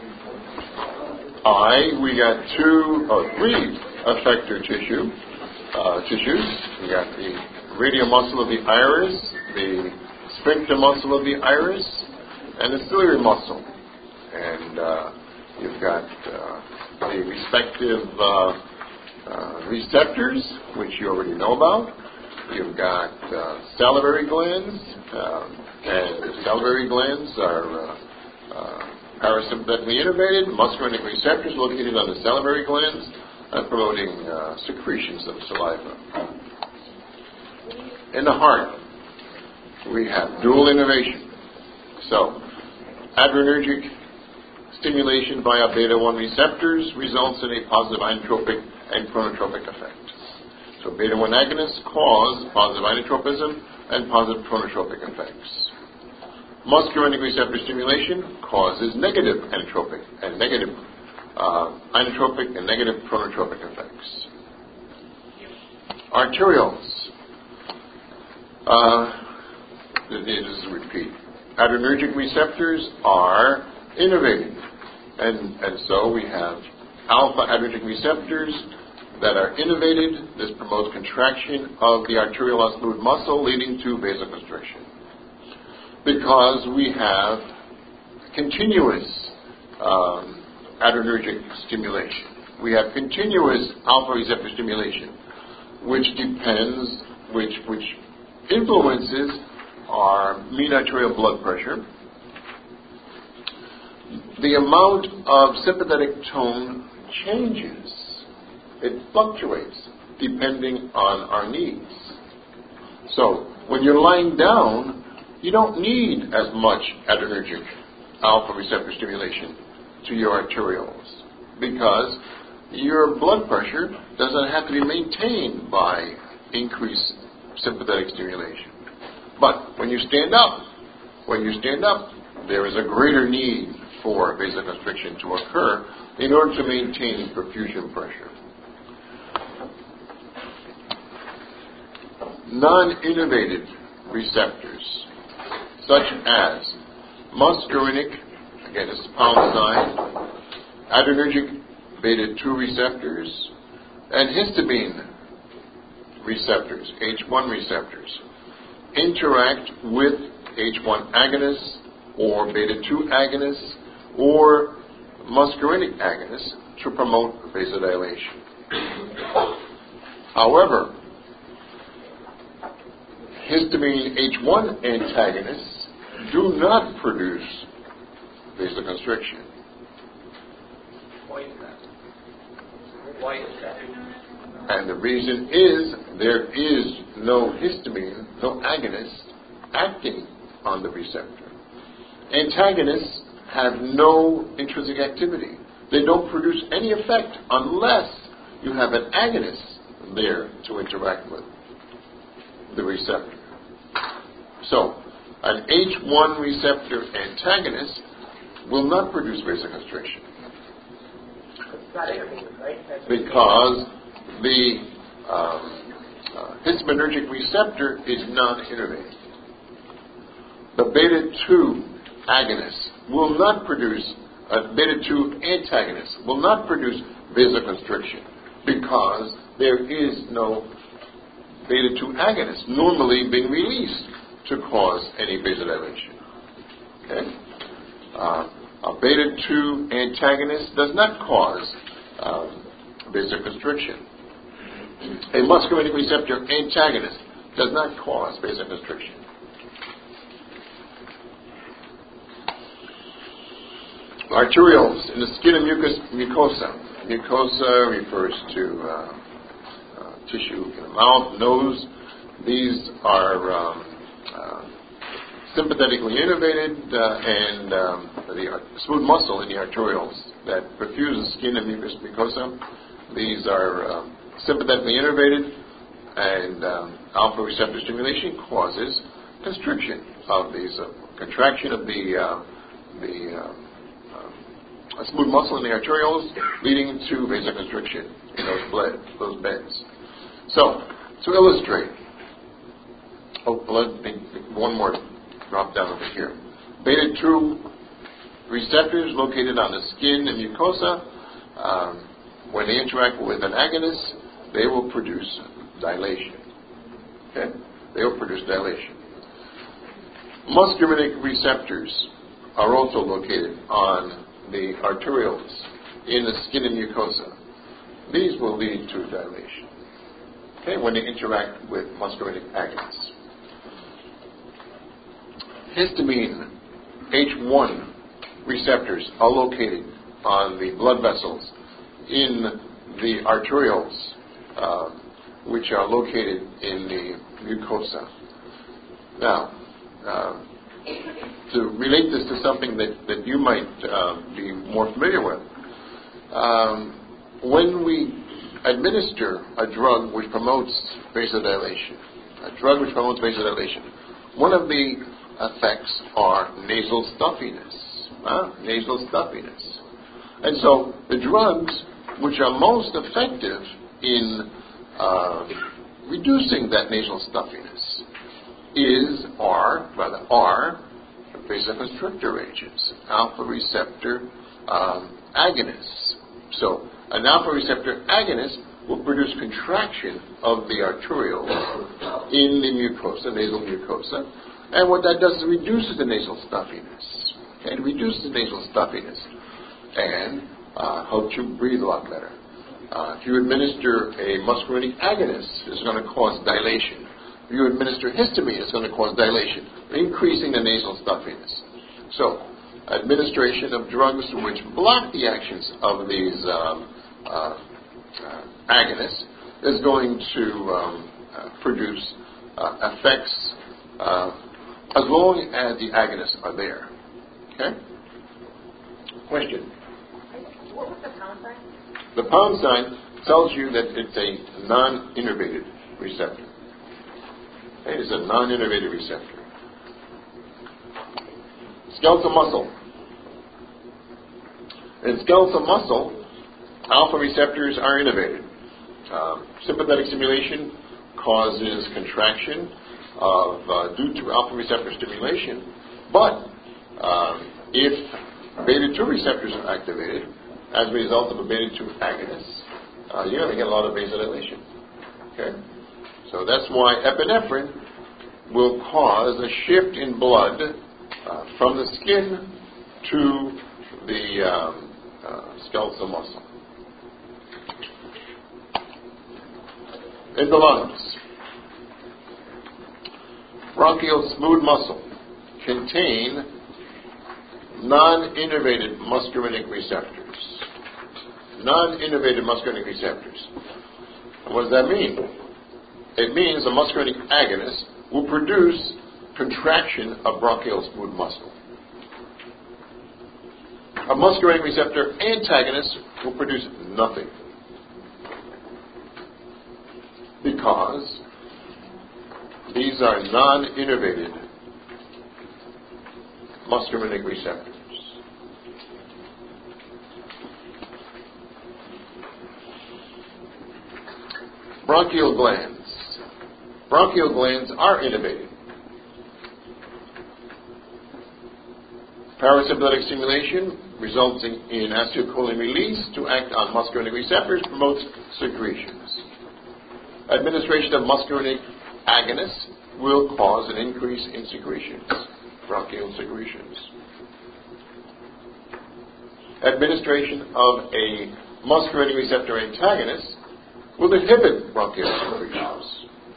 We got three effector tissues. We got the radial muscle of the iris, the sphincter muscle of the iris, and the ciliary muscle. And you've got the respective receptors, which you already know about. You've got salivary glands, and the salivary glands are parasympathetically innervated. Muscarinic receptors located on the salivary glands, promoting secretions of saliva. In the heart, we have dual innervation. So, adrenergic stimulation via beta-1 receptors results in a positive inotropic and chronotropic effect. So beta-1 agonists cause positive inotropism and positive chronotropic effects. Muscarinic receptor stimulation causes negative inotropic and negative inotropic and negative chronotropic effects. Arterioles. This is a repeat. Adrenergic receptors are innervating, and so we have alpha adrenergic receptors that are innervated. This promotes contraction of the arterioles fluid muscle, leading to vasoconstriction. Because we have continuous adrenergic stimulation, we have continuous alpha receptor stimulation, which influences our mean arterial blood pressure. The amount of sympathetic tone changes. It fluctuates depending on our needs. So when you're lying down, you don't need as much adrenergic alpha receptor stimulation to your arterioles because your blood pressure doesn't have to be maintained by increased sympathetic stimulation. But when you stand up, there is a greater need for vasoconstriction to occur in order to maintain perfusion pressure. Non-innervated receptors, such as muscarinic, again this is pound sign, adrenergic beta-2 receptors, and histamine receptors, H1 receptors, interact with H1 agonists or beta-2 agonists or muscarinic agonists to promote vasodilation. However, histamine H1 antagonists do not produce vasoconstriction. Why is that? And the reason is there is no histamine, no agonist acting on the receptor. Antagonists have no intrinsic activity. They don't produce any effect unless you have an agonist there to interact with the receptor. So, an H1 receptor antagonist will not produce vasoconstriction because the histaminergic receptor is non-innervating. The beta-2 agonist will not produce, beta-2 antagonist will not produce vasoconstriction because there is no beta-2 agonist normally being released to cause any vasodilation. Okay? A beta-2 antagonist does not cause vasoconstriction. A muscarinic receptor antagonist does not cause vasoconstriction. Arterioles in the skin and mucosa. Mucosa refers to tissue in the mouth, nose. These are sympathetically innervated and the smooth muscle in the arterioles that perfuse the skin and mucosa. These are sympathetically innervated, and alpha receptor stimulation causes constriction of these, contraction of the smooth muscle in the arterioles, leading to vasoconstriction in those beds. So, to illustrate, let me one more drop down over here. Beta-2 receptors located on the skin and mucosa, when they interact with an agonist, they will produce dilation. Okay? They will produce dilation. Muscarinic receptors are also located on the arterioles in the skin and mucosa. These will lead to dilation. Okay, when they interact with muscarinic agonists. Histamine H1 receptors are located on the blood vessels in the arterioles, which are located in the mucosa. Now, to relate this to something that you might be more familiar with, when we administer a drug which promotes vasodilation, one of the effects are nasal stuffiness. And so the drugs which are most effective in reducing that nasal stuffiness are vasoconstrictor agents, alpha receptor agonists. So an alpha receptor agonist will produce contraction of the arterioles in the mucosa, nasal mucosa, and what that does is reduces the nasal stuffiness. Okay? It reduces the nasal stuffiness and helps you breathe a lot better. If you administer a muscarinic agonist, it's going to cause dilation. If you administer histamine, it's going to cause dilation, increasing the nasal stuffiness. So, administration of drugs which block the actions of these agonists is going to produce effects as long as the agonists are there. Okay? Question? What was the pound sign? The pound sign tells you that it's a non-innervated receptor. Okay? It's a non-innervated receptor. Skeletal muscle. In skeletal muscle, alpha receptors are innervated. Sympathetic stimulation causes contraction due to alpha receptor stimulation, but if beta-2 receptors are activated as a result of a beta-2 agonist, you're going to get a lot of vasodilation. Okay? So that's why epinephrine will cause a shift in blood from the skin to the skeletal muscle. In the lungs, bronchial smooth muscle contain non-innervated muscarinic receptors. Non-innervated muscarinic receptors. And what does that mean? It means a muscarinic agonist will produce contraction of bronchial smooth muscle. A muscarinic receptor antagonist will produce nothing, because these are non-innervated muscarinic receptors. Bronchial glands. Bronchial glands are innervated. Parasympathetic stimulation, resulting in acetylcholine release to act on muscarinic receptors, promotes secretions. Administration of muscarinic agonists will cause an increase in secretions, bronchial secretions. Administration of a muscarinic receptor antagonist will inhibit bronchial secretions.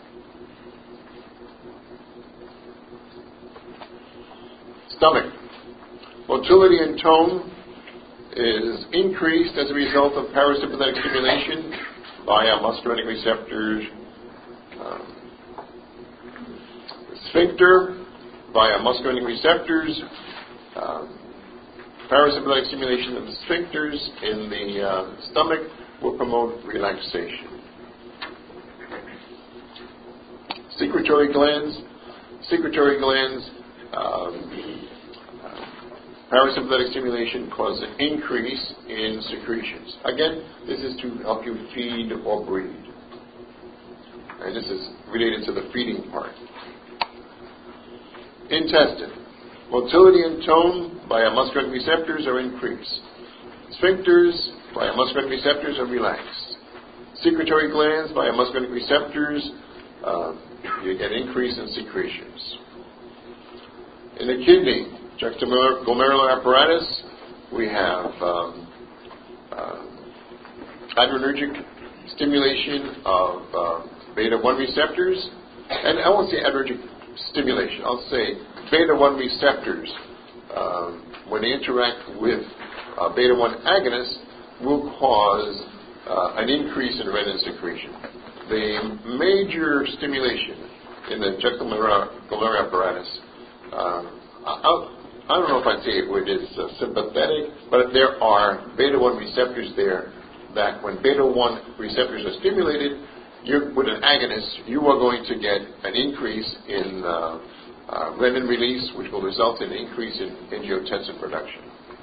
Stomach. Motility and tone is increased as a result of parasympathetic stimulation via muscarinic receptors. Sphincter via muscarinic receptors. Parasympathetic stimulation of the sphincters in the stomach will promote relaxation. Secretory glands. Parasympathetic stimulation causes an increase in secretions. Again, this is to help you feed or breathe. And this is related to the feeding part. Intestine. Motility and tone via muscarinic receptors are increased. Sphincters via muscarinic receptors are relaxed. Secretory glands via muscarinic receptors, you get increase in secretions. In the kidney, juxtaglomerular apparatus, we have adrenergic stimulation of beta-1 receptors, and I won't say adrenergic stimulation, I'll say beta-1 receptors, when they interact with beta-1 agonists, will cause an increase in renin secretion. The major stimulation in the juxtaglomerular apparatus, I don't know if I'd say it is sympathetic, but there are beta-1 receptors there that when beta-1 receptors are stimulated, with an agonist, you are going to get an increase in renin release, which will result in an increase in angiotensin production.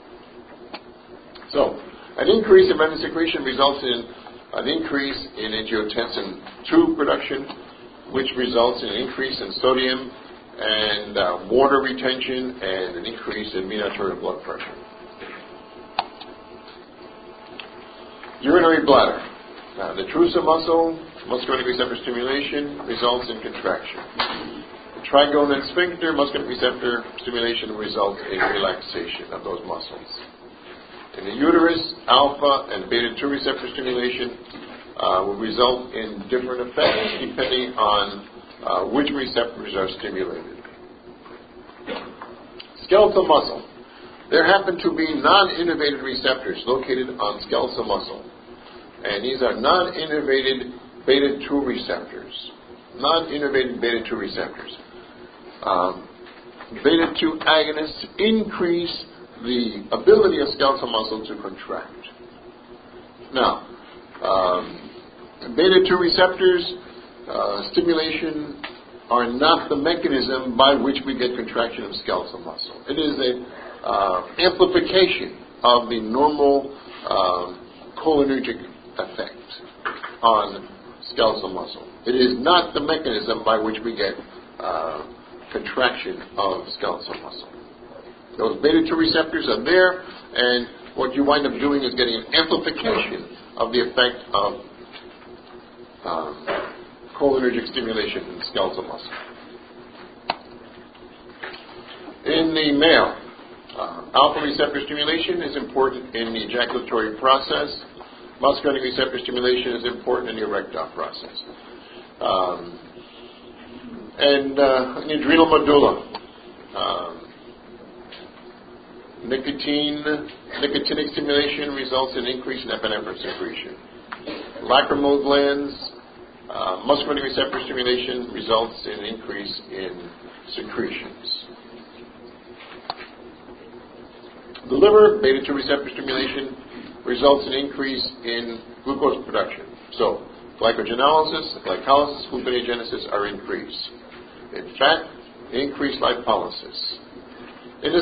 So, an increase in renin secretion results in an increase in angiotensin II production, which results in an increase in sodium and water retention and an increase in mean arterial blood pressure. Urinary bladder. The detrusor muscle, muscarinic receptor stimulation results in contraction. The trigeminal sphincter, muscarinic receptor stimulation results in relaxation of those muscles. In the uterus, alpha and beta-2 receptor stimulation will result in different effects depending on which receptors are stimulated. Skeletal muscle. There happen to be non-innervated receptors located on skeletal muscle. And these are non-innervated beta-2 receptors. Non-innervated beta-2 receptors. Beta-2 agonists increase the ability of skeletal muscle to contract. Now, beta-2 receptors stimulation are not the mechanism by which we get contraction of skeletal muscle. It is an amplification of the normal cholinergic effect on skeletal muscle. It is not the mechanism by which we get contraction of skeletal muscle. Those beta-2 receptors are there, and what you wind up doing is getting an amplification of the effect of cholinergic stimulation in skeletal muscle. In the male, alpha receptor stimulation is important in the ejaculatory process. Muscarinic receptor stimulation is important in the erectile process. And in the adrenal medulla, nicotinic stimulation results in increase in epinephrine secretion. Lacrimal glands, muscarinic receptor stimulation results in increase in secretions. The liver, beta-2 receptor stimulation results in increase in glucose production. So, glycogenolysis, glycolysis, gluconeogenesis are increased. In fat, increased lipolysis. In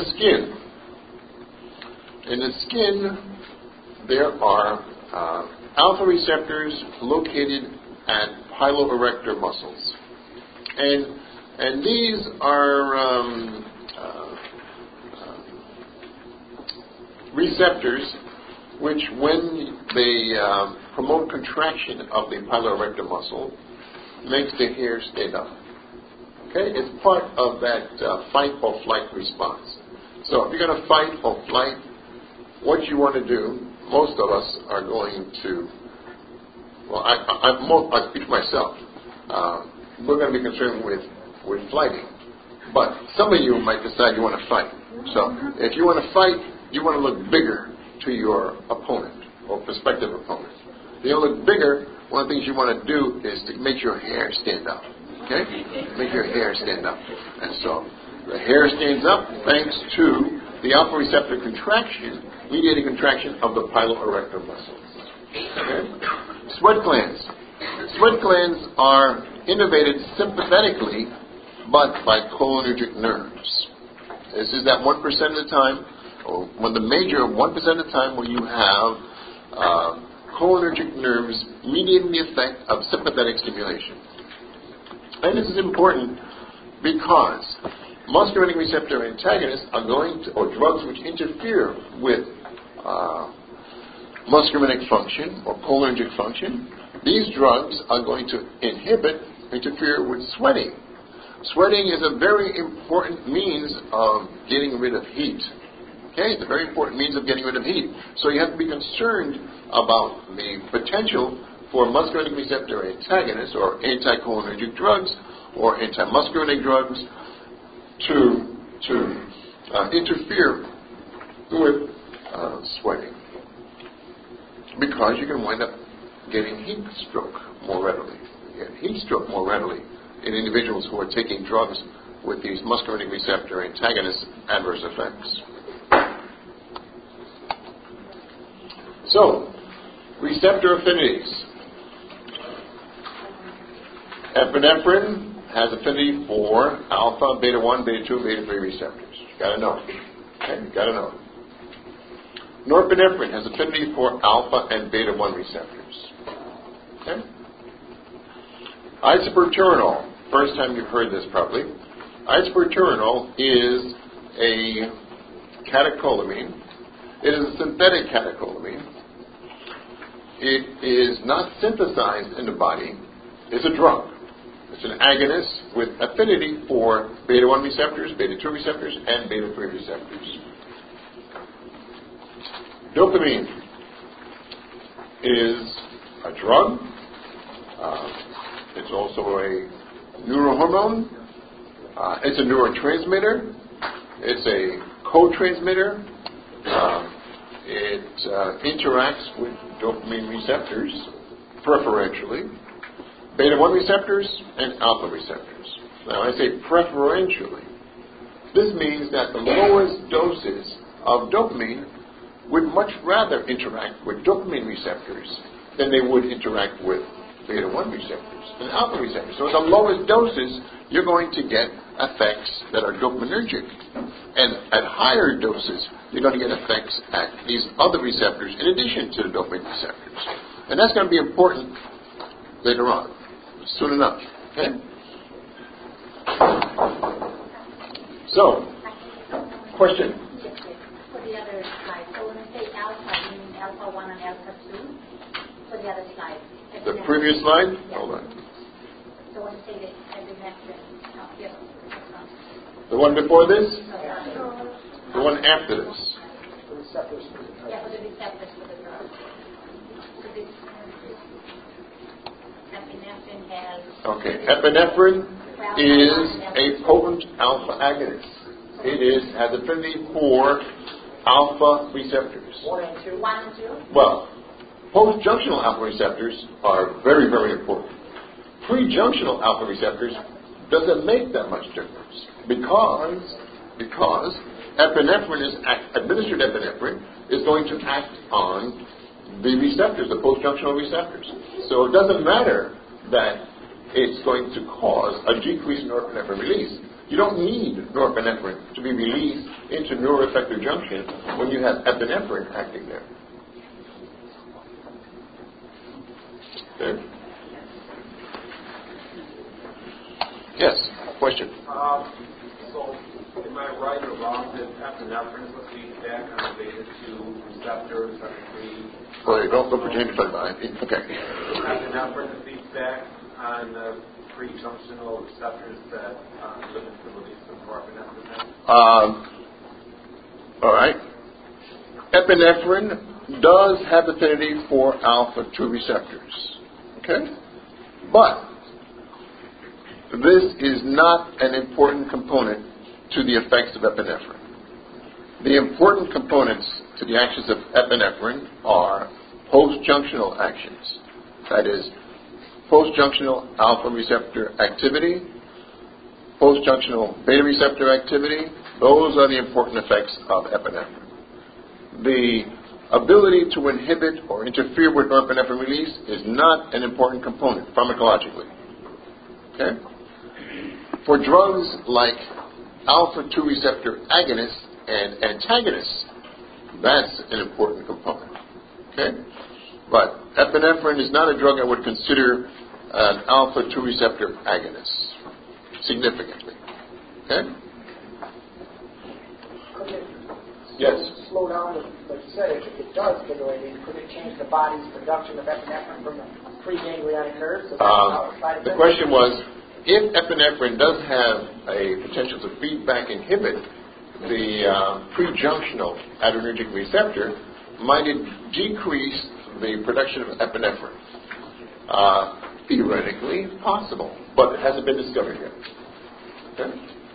the skin, there are alpha receptors located at piloerector muscles. And these are receptors which, when they promote contraction of the piloerector muscle, makes the hair stand up. Okay? It's part of that fight or flight response. So if you're going to fight or flight, what you want to do, most of us are going to Well, I speak for myself. We're going to be concerned with flighting. But some of you might decide you want to fight. So if you want to fight, you want to look bigger to your opponent or prospective opponent. If you look bigger, one of the things you want to do is to make your hair stand up. Okay? Make your hair stand up. And so the hair stands up thanks to the alpha receptor contraction, mediating contraction of the piloerector muscles. Okay? Sweat glands. Sweat glands are innervated sympathetically, but by cholinergic nerves. This is that 1% of the time, or when the major 1% of the time where you have cholinergic nerves mediating the effect of sympathetic stimulation. And this is important because muscarinic receptor antagonists are going to, or drugs which interfere with muscarinic function or cholinergic function, these drugs are going to interfere with sweating. Sweating is a very important means of getting rid of heat. Okay, it's a very important means of getting rid of heat. So you have to be concerned about the potential for muscarinic receptor antagonists or anticholinergic drugs or antimuscarinic drugs to interfere with sweating, because you can wind up getting heat stroke more readily. You get heat stroke more readily in individuals who are taking drugs with these muscarinic receptor antagonist adverse effects. So, receptor affinities. Epinephrine has affinity for alpha, beta 1, beta 2, beta 3 receptors. You got to know. Okay, you got to know. Norepinephrine has affinity for alpha and beta 1 receptors. Okay. Isoproterenol. First time you've heard this probably. Isoproterenol is a catecholamine. It is a synthetic catecholamine. It is not synthesized in the body. It's a drug. It's an agonist with affinity for beta 1 receptors, beta 2 receptors, and beta 3 receptors. Dopamine is a drug. It's also a neurohormone. It's a neurotransmitter. It's a co-transmitter. It interacts with dopamine receptors preferentially, beta 1 receptors and alpha receptors. Now I say preferentially. This means that the lowest doses of dopamine would much rather interact with dopamine receptors than they would interact with beta 1 receptors and alpha receptors. So at the lowest doses, you're going to get effects that are dopaminergic. And at higher doses, you're going to get effects at these other receptors in addition to the dopamine receptors. And that's going to be important later on, soon enough. Okay? So, question? For the other slide, so when we say alpha, you mean alpha 1 and alpha 2? For the other slide. The previous slide? Yeah. Hold on. So when you say that epinephrine, yes. The one before this? The one after this? Yeah, for the receptors for the drug. So this epinephrine has... Okay, epinephrine is a potent alpha agonist. It has affinity for alpha receptors. 1 and 2? Well, post-junctional alpha receptors are very, very important. Pre-junctional alpha receptors doesn't make that much difference because epinephrine is administered epinephrine is going to act on the receptors, the post-junctional receptors. So it doesn't matter that it's going to cause a decrease in norepinephrine release. You don't need norepinephrine to be released into neuroeffector junction when you have epinephrine acting there. Okay. Yes, question. So, am I right or wrong that epinephrine is a feedback on the beta 2 receptor, receptor 3? Well, don't pretend to find mine. Okay. Epinephrine is feedback on the pre-junctional receptors that limit the release of norepinephrine? All right. Epinephrine does have affinity for alpha 2 receptors. Okay? But this is not an important component to the effects of epinephrine. The important components to the actions of epinephrine are post-junctional actions. That is, post-junctional alpha receptor activity, post-junctional beta receptor activity. Those are the important effects of epinephrine. The ability to inhibit or interfere with norepinephrine release is not an important component pharmacologically. Okay? For drugs like alpha-2 receptor agonists and antagonists, that's an important component. Okay? But epinephrine is not a drug I would consider an alpha-2 receptor agonist significantly. Okay? Yes? Slow down, like you said, if it does stimulate it, could it change the body's production of epinephrine from the pre-ganglionic nerves? The question was, if epinephrine does have a potential to feedback inhibit the pre-junctional adrenergic receptor, might it decrease the production of epinephrine? Theoretically possible, but it hasn't been discovered yet. Okay?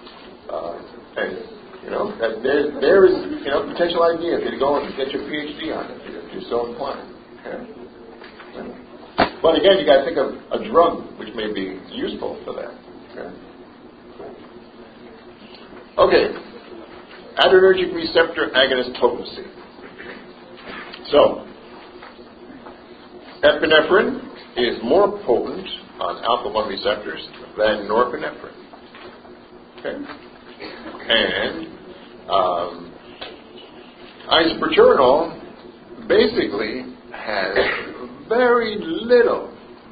And there is potential idea if you go and get your PhD on it if you're so inclined. Okay? But again, you got to think of a drug which may be useful for that. Okay. Adrenergic receptor agonist potency. So, epinephrine is more potent on alpha-1 receptors than norepinephrine. Okay? And isoproterenol basically has very little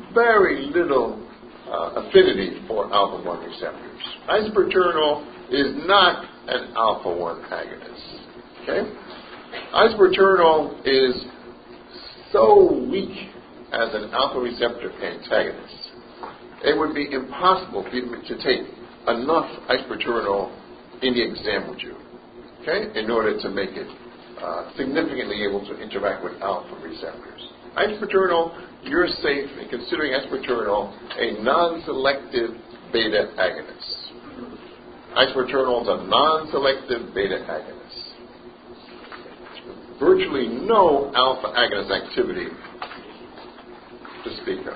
affinity for alpha-1 receptors. Isoproterenol is not an alpha-1 agonist. Okay? Isoproterenol is so weak as an alpha receptor antagonist, it would be impossible for you to take enough isoproterenol in the exam with you, okay, in order to make it significantly able to interact with alpha receptors. Isoproterenol, you're safe in considering isoproterenol a non-selective beta agonist. Isoproterenol is a non-selective beta agonist. Virtually no alpha agonist activity to speak of.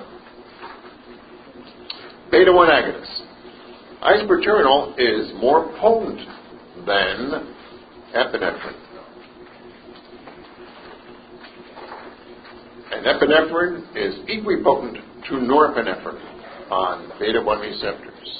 Beta-1 agonist. Isoproterenol is more potent than epinephrine. And epinephrine is equally potent to norepinephrine on beta-1 receptors.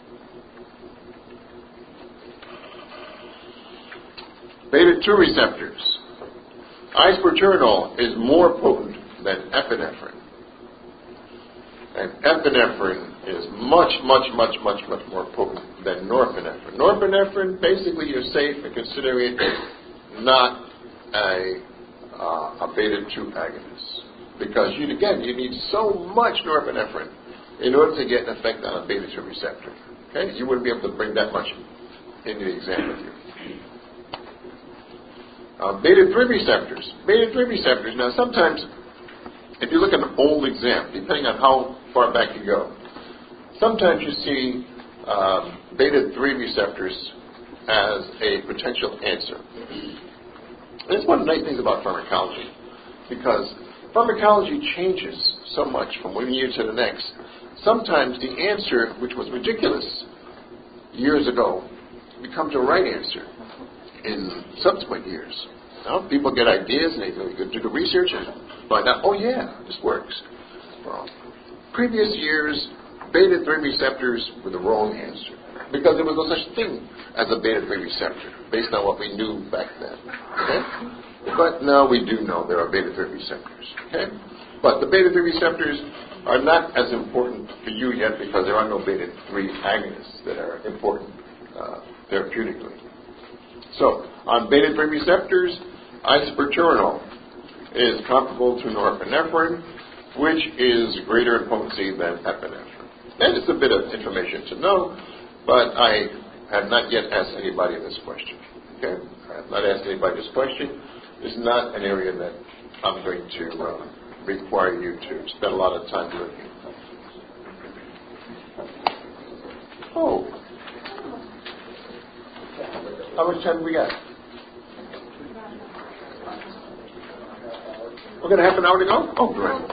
Beta-2 receptors. Isoproterenol is more potent than epinephrine. And epinephrine is much more potent than norepinephrine. Norepinephrine, basically you're safe in considering it not a beta-2 agonist. Because, you need so much norepinephrine in order to get an effect on a beta-2 receptor. Okay? You wouldn't be able to bring that much into the exam with you. Beta-3 receptors. Beta-3 receptors, now sometimes, if you look at an old exam, depending on how far back you go, sometimes you see beta-3 receptors as a potential answer. And it's one of the nice things about pharmacology, because pharmacology changes so much from one year to the next. Sometimes the answer, which was ridiculous years ago, becomes a right answer in subsequent years. Now, people get ideas and they do the research and find out, oh yeah, this works. Well, previous years, beta-3 receptors were the wrong answer because there was no such thing as a beta-3 receptor based on what we knew back then. Okay? But now we do know there are beta-3 receptors. Okay? But the beta-3 receptors are not as important for you yet because there are no beta-3 agonists that are important therapeutically. So, on beta-3 receptors, isoproterenol is comparable to norepinephrine, which is greater in potency than epinephrine. And it's a bit of information to know, but I have not yet asked anybody this question. Okay? I have not asked anybody this question. It's not an area that I'm going to require you to spend a lot of time looking. Oh. How much time do we got? We're going to have an hour to go? Oh, great.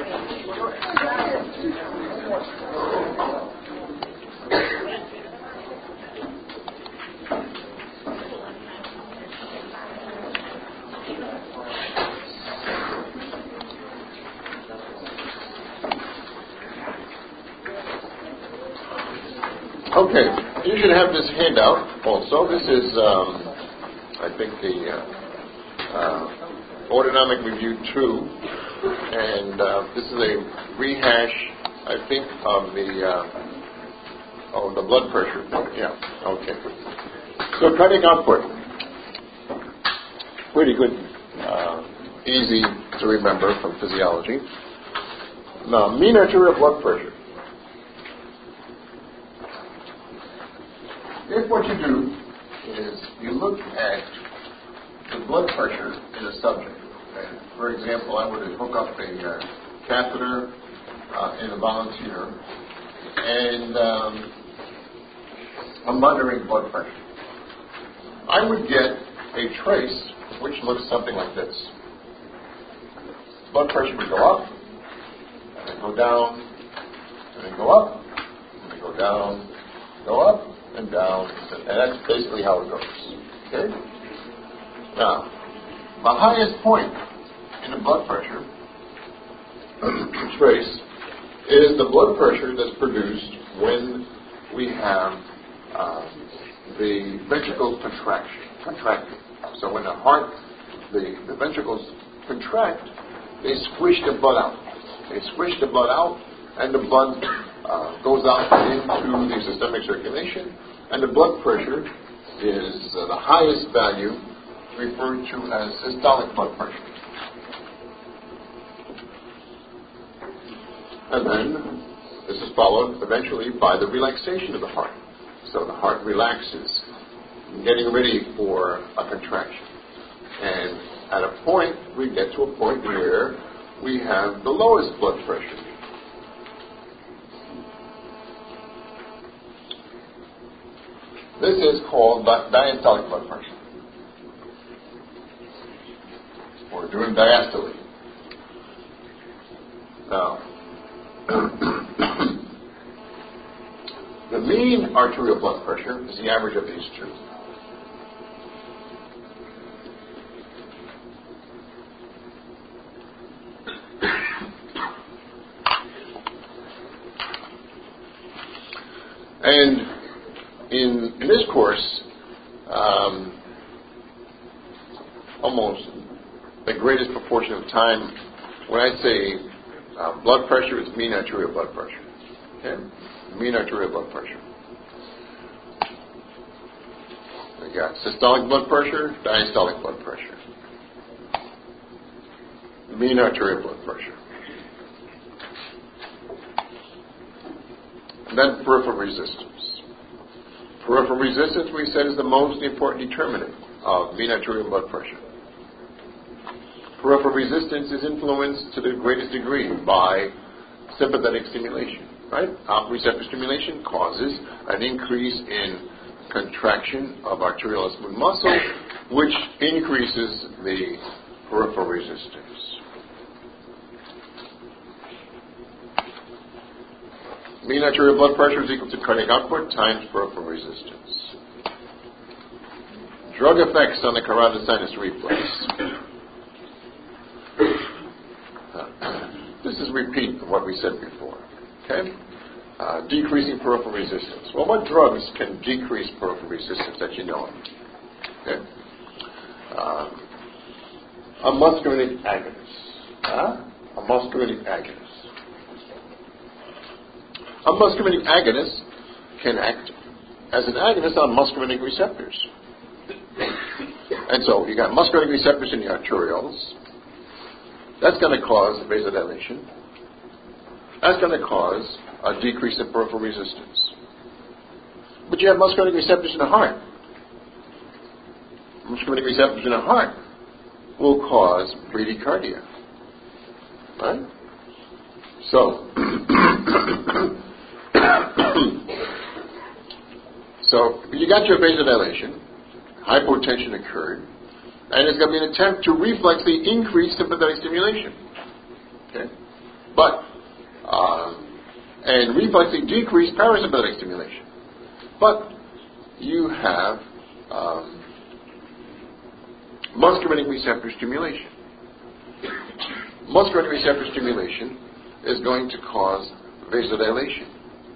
Okay, you should have this handout also. This is, I think, the Autonomic Review 2, and this is a rehash, I think, of the blood pressure. Yeah, okay. So cardiac output, pretty good, easy to remember from physiology. Now, mean arterial blood pressure. If what you do is you look at the blood pressure in a subject, okay? For example, I would hook up a catheter in a volunteer, and I'm monitoring blood pressure. I would get a trace which looks something like this. Blood pressure would go up, and then go down, and then go up, and then go down, go up, and down, and that's basically how it goes. Okay? Now, the highest point in the blood pressure trace is the blood pressure that's produced when we have the ventricles contracting. So when the heart, the ventricles contract, they squish the blood out. They squish the blood out, and the blood goes out into the systemic circulation, and the blood pressure is the highest value referred to as systolic blood pressure. And then this is followed eventually by the relaxation of the heart. So the heart relaxes, getting ready for a contraction. And at a point, we get to a point where we have the lowest blood pressure. This is called diastolic blood pressure. We're doing diastole. Now, the mean arterial blood pressure is the average of these two. And in this course, almost the greatest proportion of time, when I say blood pressure, it's mean arterial blood pressure. Okay? Mean arterial blood pressure. We got systolic blood pressure, diastolic blood pressure. Mean arterial blood pressure. And then peripheral resistance. Peripheral resistance, we said, is the most important determinant of mean arterial blood pressure. Peripheral resistance is influenced to the greatest degree by sympathetic stimulation, right? Receptor stimulation causes an increase in contraction of arterial smooth muscle, which increases the peripheral resistance. Mean arterial blood pressure is equal to cardiac output times peripheral resistance. Drug effects on the carotid sinus reflex. This is a repeat of what we said before. Okay? Decreasing peripheral resistance. Well, what drugs can decrease peripheral resistance that you know of? Okay? A muscarinic agonist. A muscarinic agonist. A muscarinic agonist can act as an agonist on muscarinic receptors. And so you got muscarinic receptors in the arterioles. That's going to cause vasodilation. That's going to cause a decrease in peripheral resistance. But you have muscarinic receptors in the heart. Muscarinic receptors in the heart will cause bradycardia. Right? So, so you got your vasodilation, hypotension occurred, and it's going to be an attempt to reflex the increased sympathetic stimulation. Okay? But, and reflex the decreased parasympathetic stimulation. But you have muscarinic receptor stimulation. Muscarinic receptor stimulation is going to cause vasodilation.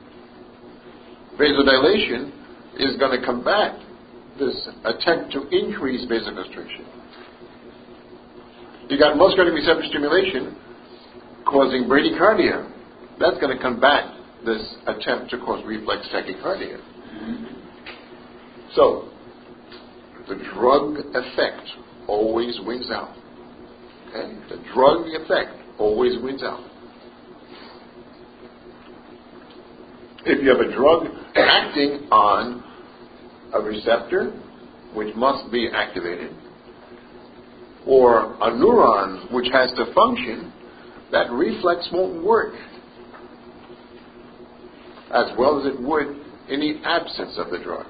Vasodilation is going to combat this attempt to increase vasoconstriction. You got muscarinic receptor stimulation causing bradycardia. That's going to combat this attempt to cause reflex tachycardia. So, the drug effect always wins out. Okay? The drug effect always wins out. If you have a drug acting on a receptor which must be activated, or a neuron which has to function, that reflex won't work as well as it would in the absence of the drug.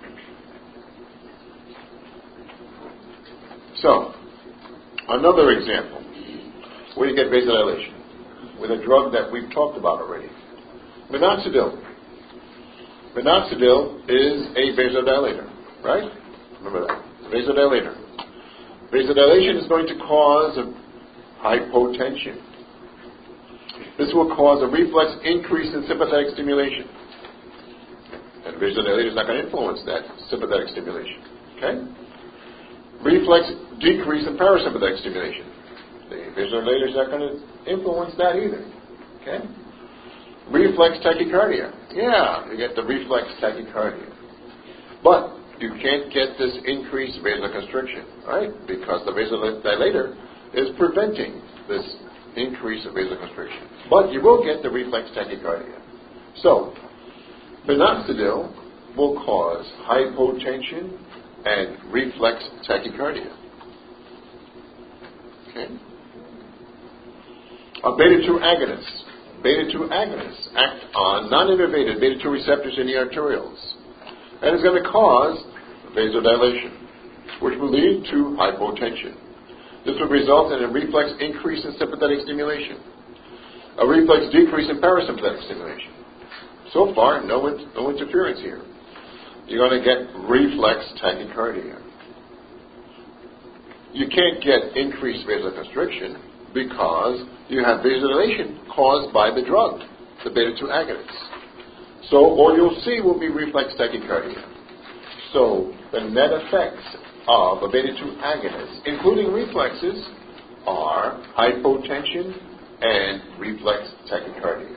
So, another example where you get vasodilation with a drug that we've talked about already. Minoxidil. Minoxidil is a vasodilator, right? Remember that. Vasodilator. Vasodilation is going to cause hypotension. This will cause a reflex increase in sympathetic stimulation. And vasodilator is not going to influence that sympathetic stimulation. Okay? Reflex decrease in parasympathetic stimulation. The vasodilator is not going to influence that either. Okay? Reflex tachycardia. Yeah, you get the reflex tachycardia. But you can't get this increased vasoconstriction, right? Because the vasodilator is preventing this increase of vasoconstriction. But you will get the reflex tachycardia. So, minoxidil will cause hypotension and reflex tachycardia. Okay? A beta-2 agonist. Beta-2 agonists act on non-innervated beta-2 receptors in the arterioles. And it's going to cause vasodilation, which will lead to hypotension. This will result in a reflex increase in sympathetic stimulation, a reflex decrease in parasympathetic stimulation. So far, no interference here. You're going to get reflex tachycardia. You can't get increased vasoconstriction because you have vasodilation caused by the drug, the beta-2 agonist. So all you'll see will be reflex tachycardia. So the net effects of a beta-2 agonist, including reflexes, are hypotension and reflex tachycardia.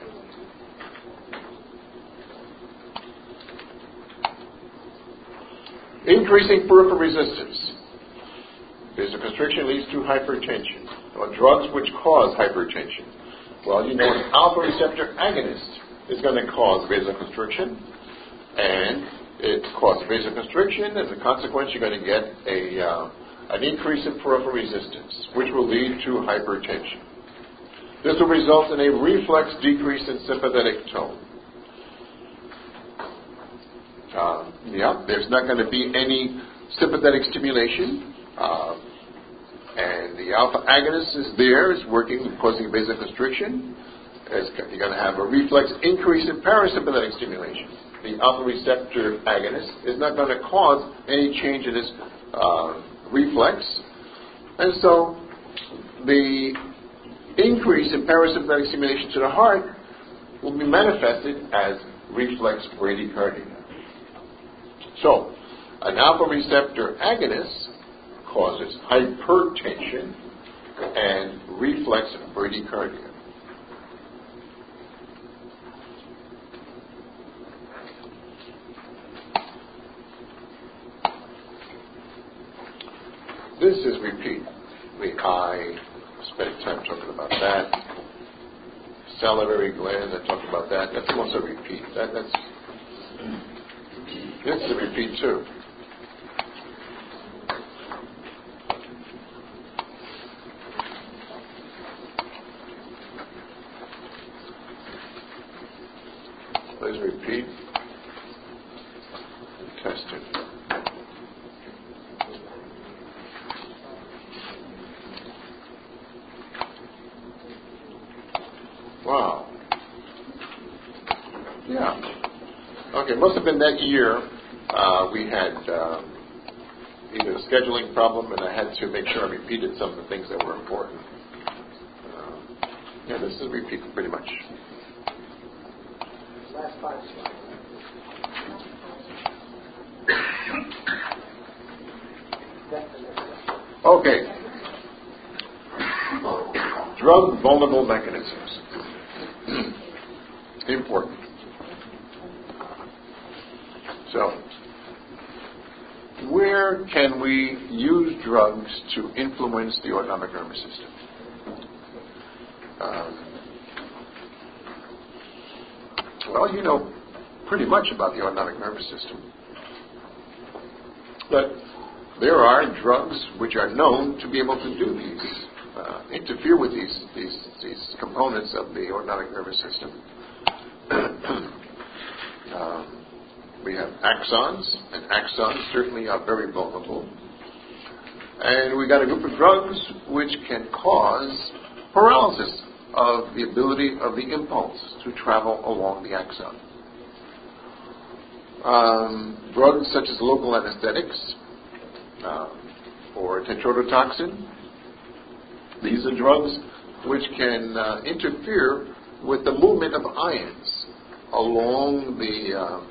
Increasing peripheral resistance. Vasoconstriction leads to hypertension. Or drugs which cause hypertension. Well, you know an alpha receptor agonist is going to cause vasoconstriction, and it causes vasoconstriction. As a consequence, you're going to get an increase in peripheral resistance, which will lead to hypertension. This will result in a reflex decrease in sympathetic tone. There's not going to be any sympathetic stimulation. And the alpha agonist is there, is working, causing vasoconstriction. You're going to have a reflex increase in parasympathetic stimulation. The alpha receptor agonist is not going to cause any change in this reflex. And so the increase in parasympathetic stimulation to the heart will be manifested as reflex bradycardia. So, an alpha receptor agonist causes hypertension and reflex bradycardia. This is repeat. I spent time talking about that. Salivary glands, I talked about that. That's also a repeat. This is a repeat too. Tested. Wow. Yeah. Okay, must have been that year we had either a scheduling problem, and I had to make sure I repeated some of the things that were important. Yeah, this is repeated pretty much. Last 5 slides. Okay. Drug vulnerable mechanisms. Important. So, where can we use drugs to influence the autonomic nervous system? Well, you know pretty much about the autonomic nervous system. But there are drugs which are known to be able to do these, interfere with these components of the autonomic nervous system. We have axons, and axons certainly are very vulnerable. And we got a group of drugs which can cause paralysis of the ability of the impulse to travel along the axon. Drugs such as local anesthetics or tetrodotoxin. These are drugs which can interfere with the movement of ions along the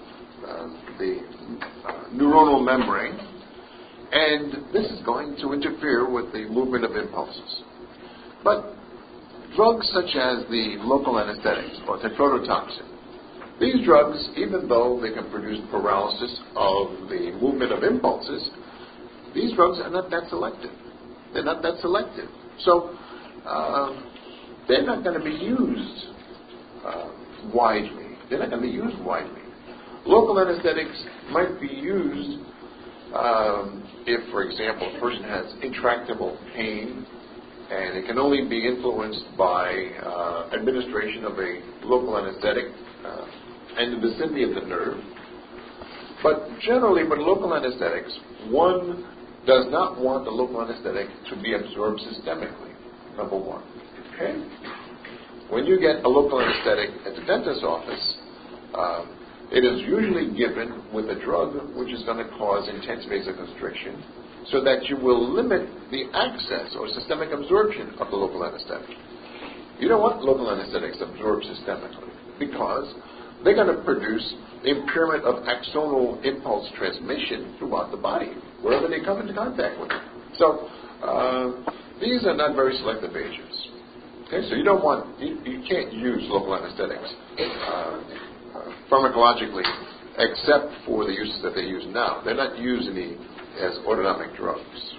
neuronal membrane, and this is going to interfere with the movement of impulses. But drugs such as the local anesthetics or tetrodotoxin, these drugs, even though they can produce paralysis of the movement of impulses, these drugs are not that selective. They're not that selective. So they're not going to be used widely. They're not going to be used widely. Local anesthetics might be used if, for example, a person has intractable pain, and it can only be influenced by administration of a local anesthetic in the vicinity of the nerve. But generally, with local anesthetics, one does not want the local anesthetic to be absorbed systemically, number one. Okay? When you get a local anesthetic at the dentist's office, it is usually given with a drug which is going to cause intense vasoconstriction so that you will limit the access or systemic absorption of the local anesthetic. You don't want local anesthetics absorbed systemically because they're going to produce impairment of axonal impulse transmission throughout the body, wherever they come into contact with it. So these are not very selective agents. Okay, so you can't use local anesthetics pharmacologically, except for the uses that they use now. They're not used as autonomic drugs.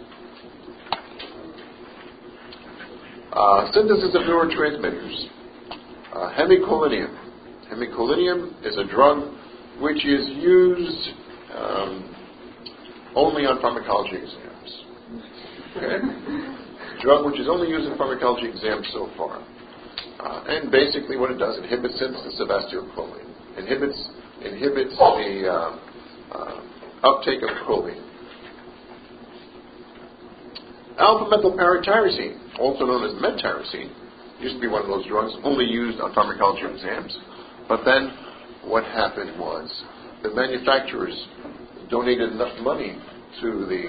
Synthesis of neurotransmitters. Hemicolinum. Hemicolinum is a drug which is used only on pharmacology exams. Okay? Drug which is only used in pharmacology exams so far. And basically what it does, inhibits synthesis of acetylcholine. Inhibits the uptake of choline. Alpha-methylparatyrosine, also known as medtyrosine, used to be one of those drugs only used on pharmacology exams. But then what happened was the manufacturers donated enough money to the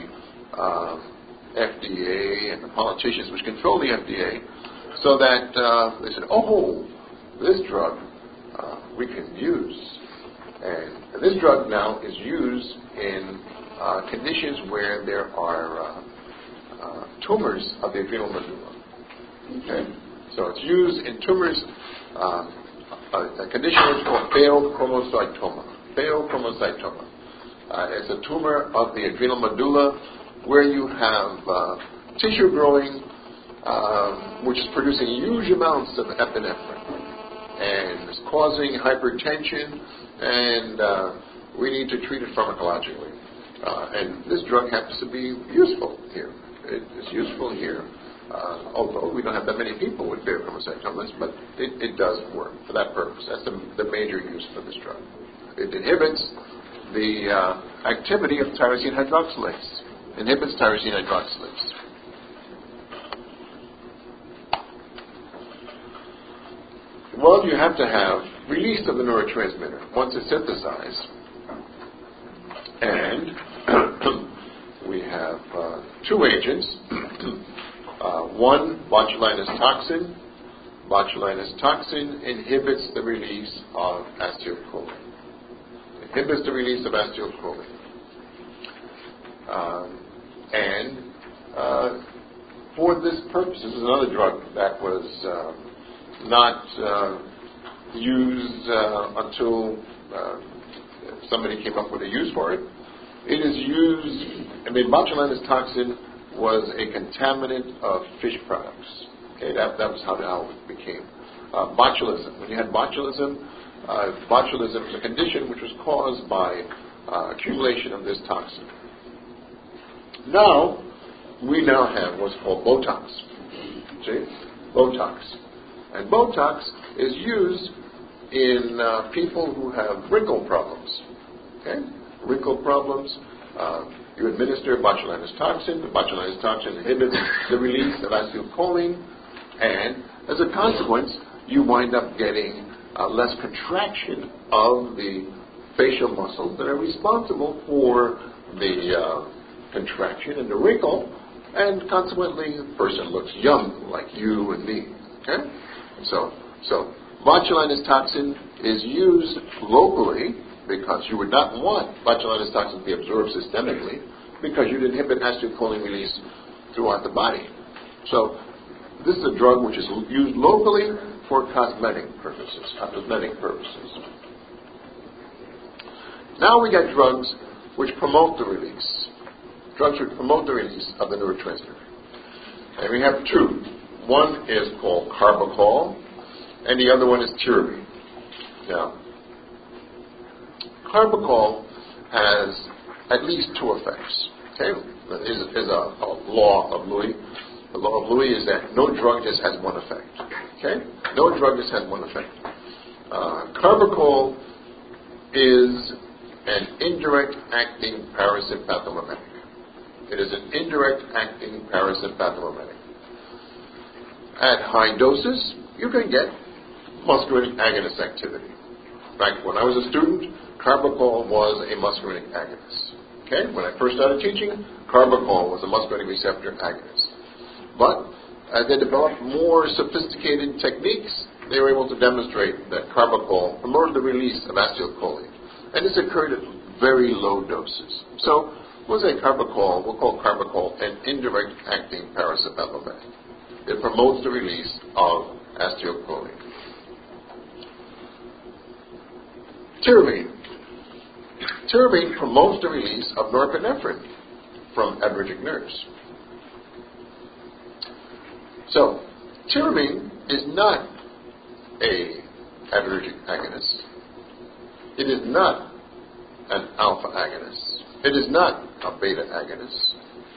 FDA and the politicians which control the FDA so that they said, oh, this drug we can use. And this drug now is used in conditions where there are tumors of the adrenal medulla. Okay? So it's used in tumors, a condition is called pheochromocytoma. Pheochromocytoma. It's a tumor of the adrenal medulla where you have tissue growing which is producing huge amounts of epinephrine. And it's causing hypertension, and we need to treat it pharmacologically. And this drug happens to be useful here. It is useful here, although we don't have that many people with pheochromocytomas, but it does work for that purpose. That's the major use for this drug. It inhibits the activity of tyrosine hydroxylase. Inhibits tyrosine hydroxylase. Well, you have to have release of the neurotransmitter once it's synthesized. And we have two agents. One, botulinus toxin. Botulinus toxin inhibits the release of acetylcholine. Inhibits the release of acetylcholine. For this purpose, this is another drug that was not used until somebody came up with a use for it. It is used, botulinus toxin was a contaminant of fish products. Okay, that was how it became. Botulism. When you had botulism, botulism is a condition which was caused by accumulation of this toxin. Now, we now have what's called Botox. See? Botox. And Botox is used in people who have wrinkle problems. Okay? Wrinkle problems. You administer botulinus toxin. The botulinus toxin inhibits the release of acetylcholine. And as a consequence, you wind up getting less contraction of the facial muscles that are responsible for the contraction and the wrinkle, and consequently the person looks young like you and me. Okay? So botulinus toxin is used locally because you would not want botulinus toxin to be absorbed systemically because you'd inhibit acetylcholine release throughout the body. So this is a drug which is used locally for cosmetic purposes. Now we got drugs which promote the release. Drugs which promote the release of the neurotransmitter. And we have two. One is called carbachol, and the other one is tyramine. Now, carbachol has at least two effects. Okay? There's a law of Lewis. The law of Lewis is that no drug just has one effect. Okay? No drug just has one effect. Carbachol is an indirect acting parasympathomimetic. It is an indirect acting parasympathomimetic. At high doses, you can get muscarinic agonist activity. In fact, when I was a student, carbachol was a muscarinic agonist. Okay? When I first started teaching, carbachol was a muscarinic receptor agonist. But as they developed more sophisticated techniques, they were able to demonstrate that carbachol promoted the release of acetylcholine. And this occurred at very low doses. So, we'll say carbachol, we'll call carbachol an indirect acting parasympathomimetic. It promotes the release of acetylcholine. Tyramine. Tyramine promotes the release of norepinephrine from adrenergic nerves. So, tyramine is not a adrenergic agonist. It is not an alpha agonist. It is not a beta agonist.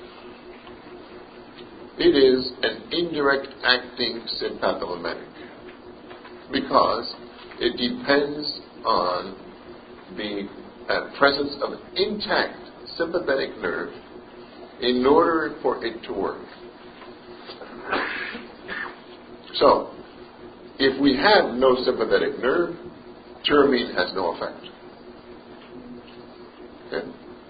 It is an indirect acting sympathomimetic because it depends on the presence of an intact sympathetic nerve in order for it to work. So, if we have no sympathetic nerve, tyramine has no effect. Okay?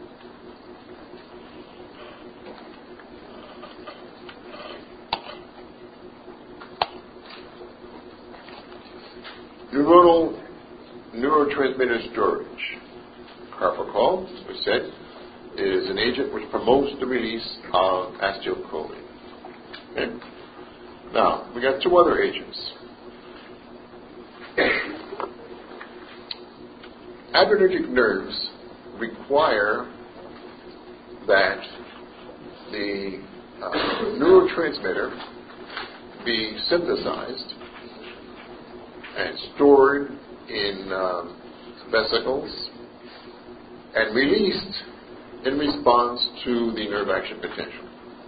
Neurotransmitter storage. Carbachol, as we said, is an agent which promotes the release of acetylcholine. Okay? Now, we got two other agents. Adrenergic nerves require that the neurotransmitter be synthesized and stored in vesicles and released in response to the nerve action potential.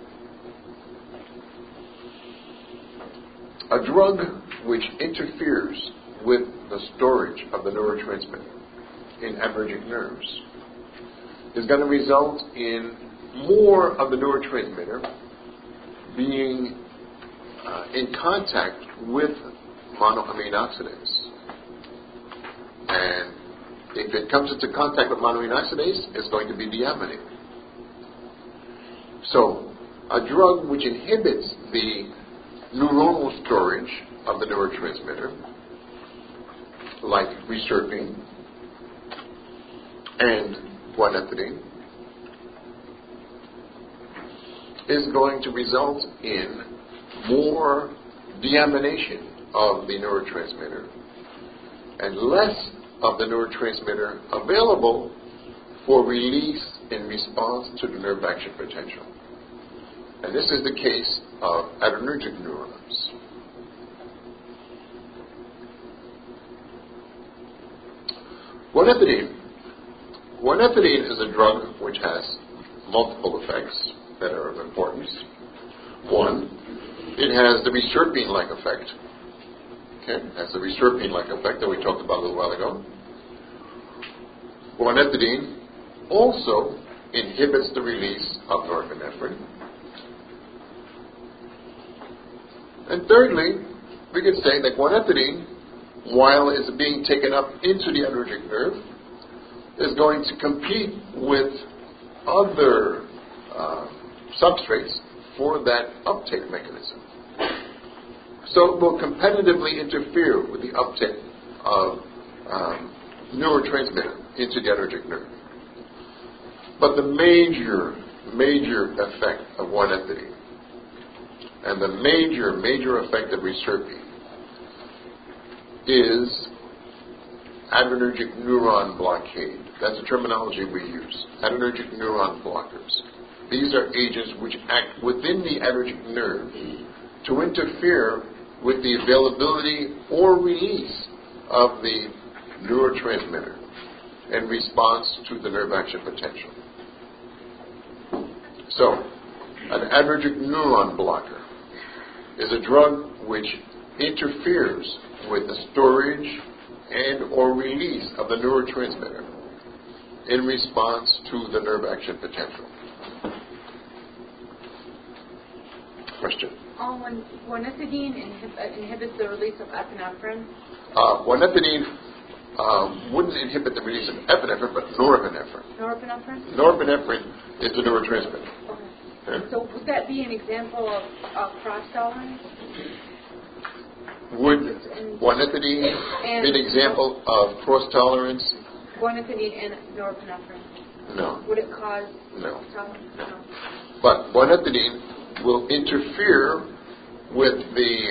A drug which interferes with the storage of the neurotransmitter in adrenergic nerves is going to result in more of the neurotransmitter being in contact with monoamine oxidase. And if it comes into contact with monoamine oxidase, it's going to be deaminine. So, a drug which inhibits the neuronal storage of the neurotransmitter, like reserpine and guanethidine, is going to result in more deamination of the neurotransmitter and less of the neurotransmitter available for release in response to the nerve action potential. And this is the case of adrenergic neurons. Guanethidine is a drug which has multiple effects that are of importance. One, it has the reserpine-like effect. Okay, it has the reserpine-like effect that we talked about a little while ago. Guanethidine also inhibits the release of norepinephrine. And thirdly, we could say that guanethidine, while it's being taken up into the adrenergic nerve, is going to compete with other substrates for that uptake mechanism. So it will competitively interfere with the uptake of neurotransmitter into the adrenergic nerve. But the major effect of guanethidine and the major effect of reserpine is adrenergic neuron blockade. That's the terminology we use. Adrenergic neuron blockers. These are agents which act within the adrenergic nerve to interfere with the availability or release of the neurotransmitter in response to the nerve action potential. So, an adrenergic neuron blocker is a drug which interferes with the storage and or release of the neurotransmitter in response to the nerve action potential. Question? When guanethidine inhibits the release of epinephrine? Guanethidine wouldn't inhibit the release of epinephrine, but norepinephrine. Norepinephrine? Norepinephrine is the neurotransmitter. Okay. So would that be an example of cross-tolerance? Would guanethidine be an example of cross-tolerance? Guanethidine and norepinephrine. No. Would it cause tolerance? No. But guanethidine will interfere with the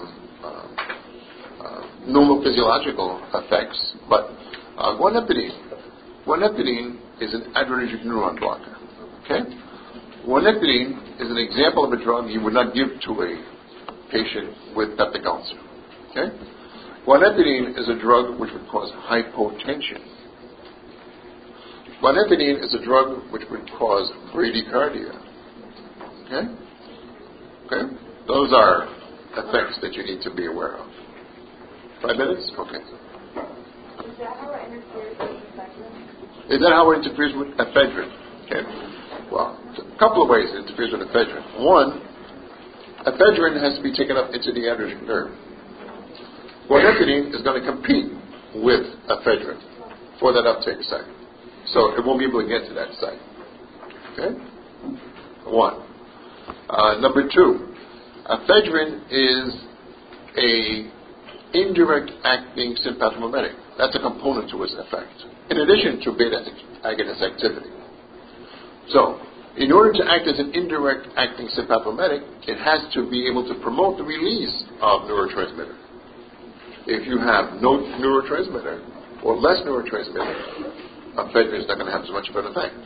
normal physiological effects, but guanethidine is an adrenergic neuron blocker. Okay? Guanethidine is an example of a drug you would not give to a patient with peptic ulcer. Okay? Guanethidine is a drug which would cause hypotension. Guanethidine is a drug which would cause bradycardia. Okay? Okay? Those are effects that you need to be aware of. 5 minutes? Okay. Is that how it interferes with ephedrine? Is that how it interferes with ephedrine? Okay. Well, a couple of ways it interferes with ephedrine. One, ephedrine has to be taken up into the adrenergic nerve. Guanethidine is going to compete with ephedrine for that uptake site. So it won't be able to get to that site. Okay? One. Number two, ephedrine is a indirect acting sympathomimetic. That's a component to its effect, in addition to beta agonist activity. So, in order to act as an indirect acting sympathomimetic, it has to be able to promote the release of neurotransmitter. If you have no neurotransmitter or less neurotransmitter, ephedrine is not going to have as much of an effect.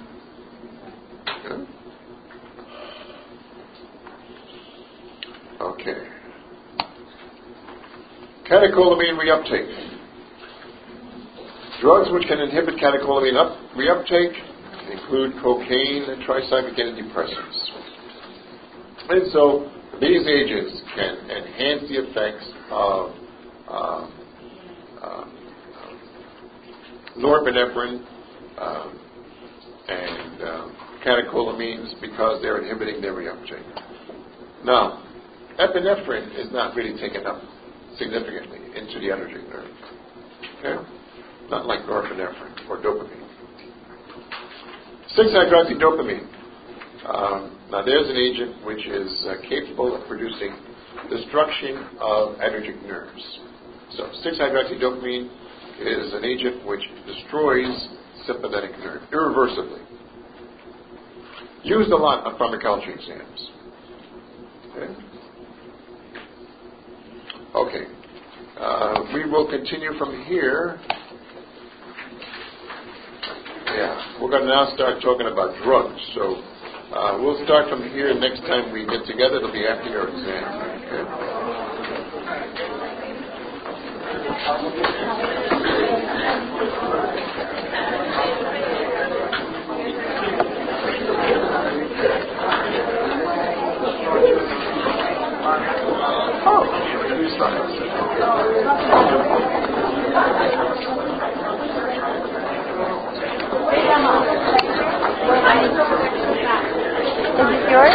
Okay. Catecholamine reuptake. Drugs which can inhibit catecholamine reuptake include cocaine and tricyclic antidepressants. And so these agents can enhance the effects of norepinephrine and catecholamines because they're inhibiting their reuptake. Now, epinephrine is not really taken up significantly into the adrenergic nerve. Okay? Not like norepinephrine or dopamine. 6-hydroxydopamine. Now, there's an agent which is capable of producing destruction of adrenergic nerves. So, 6-hydroxydopamine is an agent which destroys sympathetic nerve irreversibly. Used a lot on pharmacology exams. Okay. We will continue from here. Yeah, we're going to now start talking about drugs. So we'll start from here. Next time we get together, it'll be after your exam. Oh, please start. Is it yours?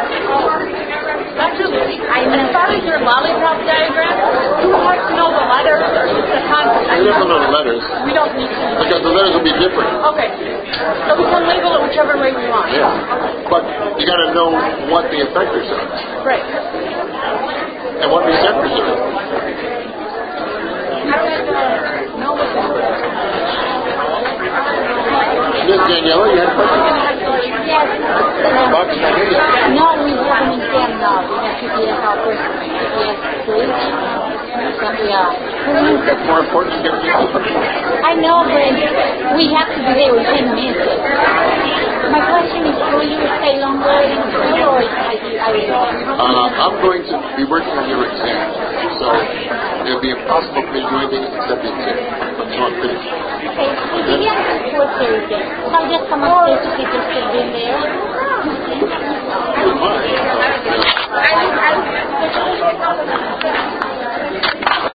Dr. Louie, as far as your lollipop diagram, do we have to know the letters or just the concept? We don't know the letters. We don't need to. Because the letters will be different. Okay. So we can label it whichever way we want. Yeah. But you got to know what the effectors are. Right. And what receptors are. Know what the Miss Daniela, you had a question? Yes. Box, I hear you. No, we have an exam now. We have PPS office, PPS stage. So, yeah. It's more important to get people. I know, but we have to be there within minutes. My question is, will you stay longer in school or I'm going to be working on your exam. So it will be impossible for me to do anything except the exam. So I'm finished. Okay, maybe I can support everything. So I just come upstairs to get this in there.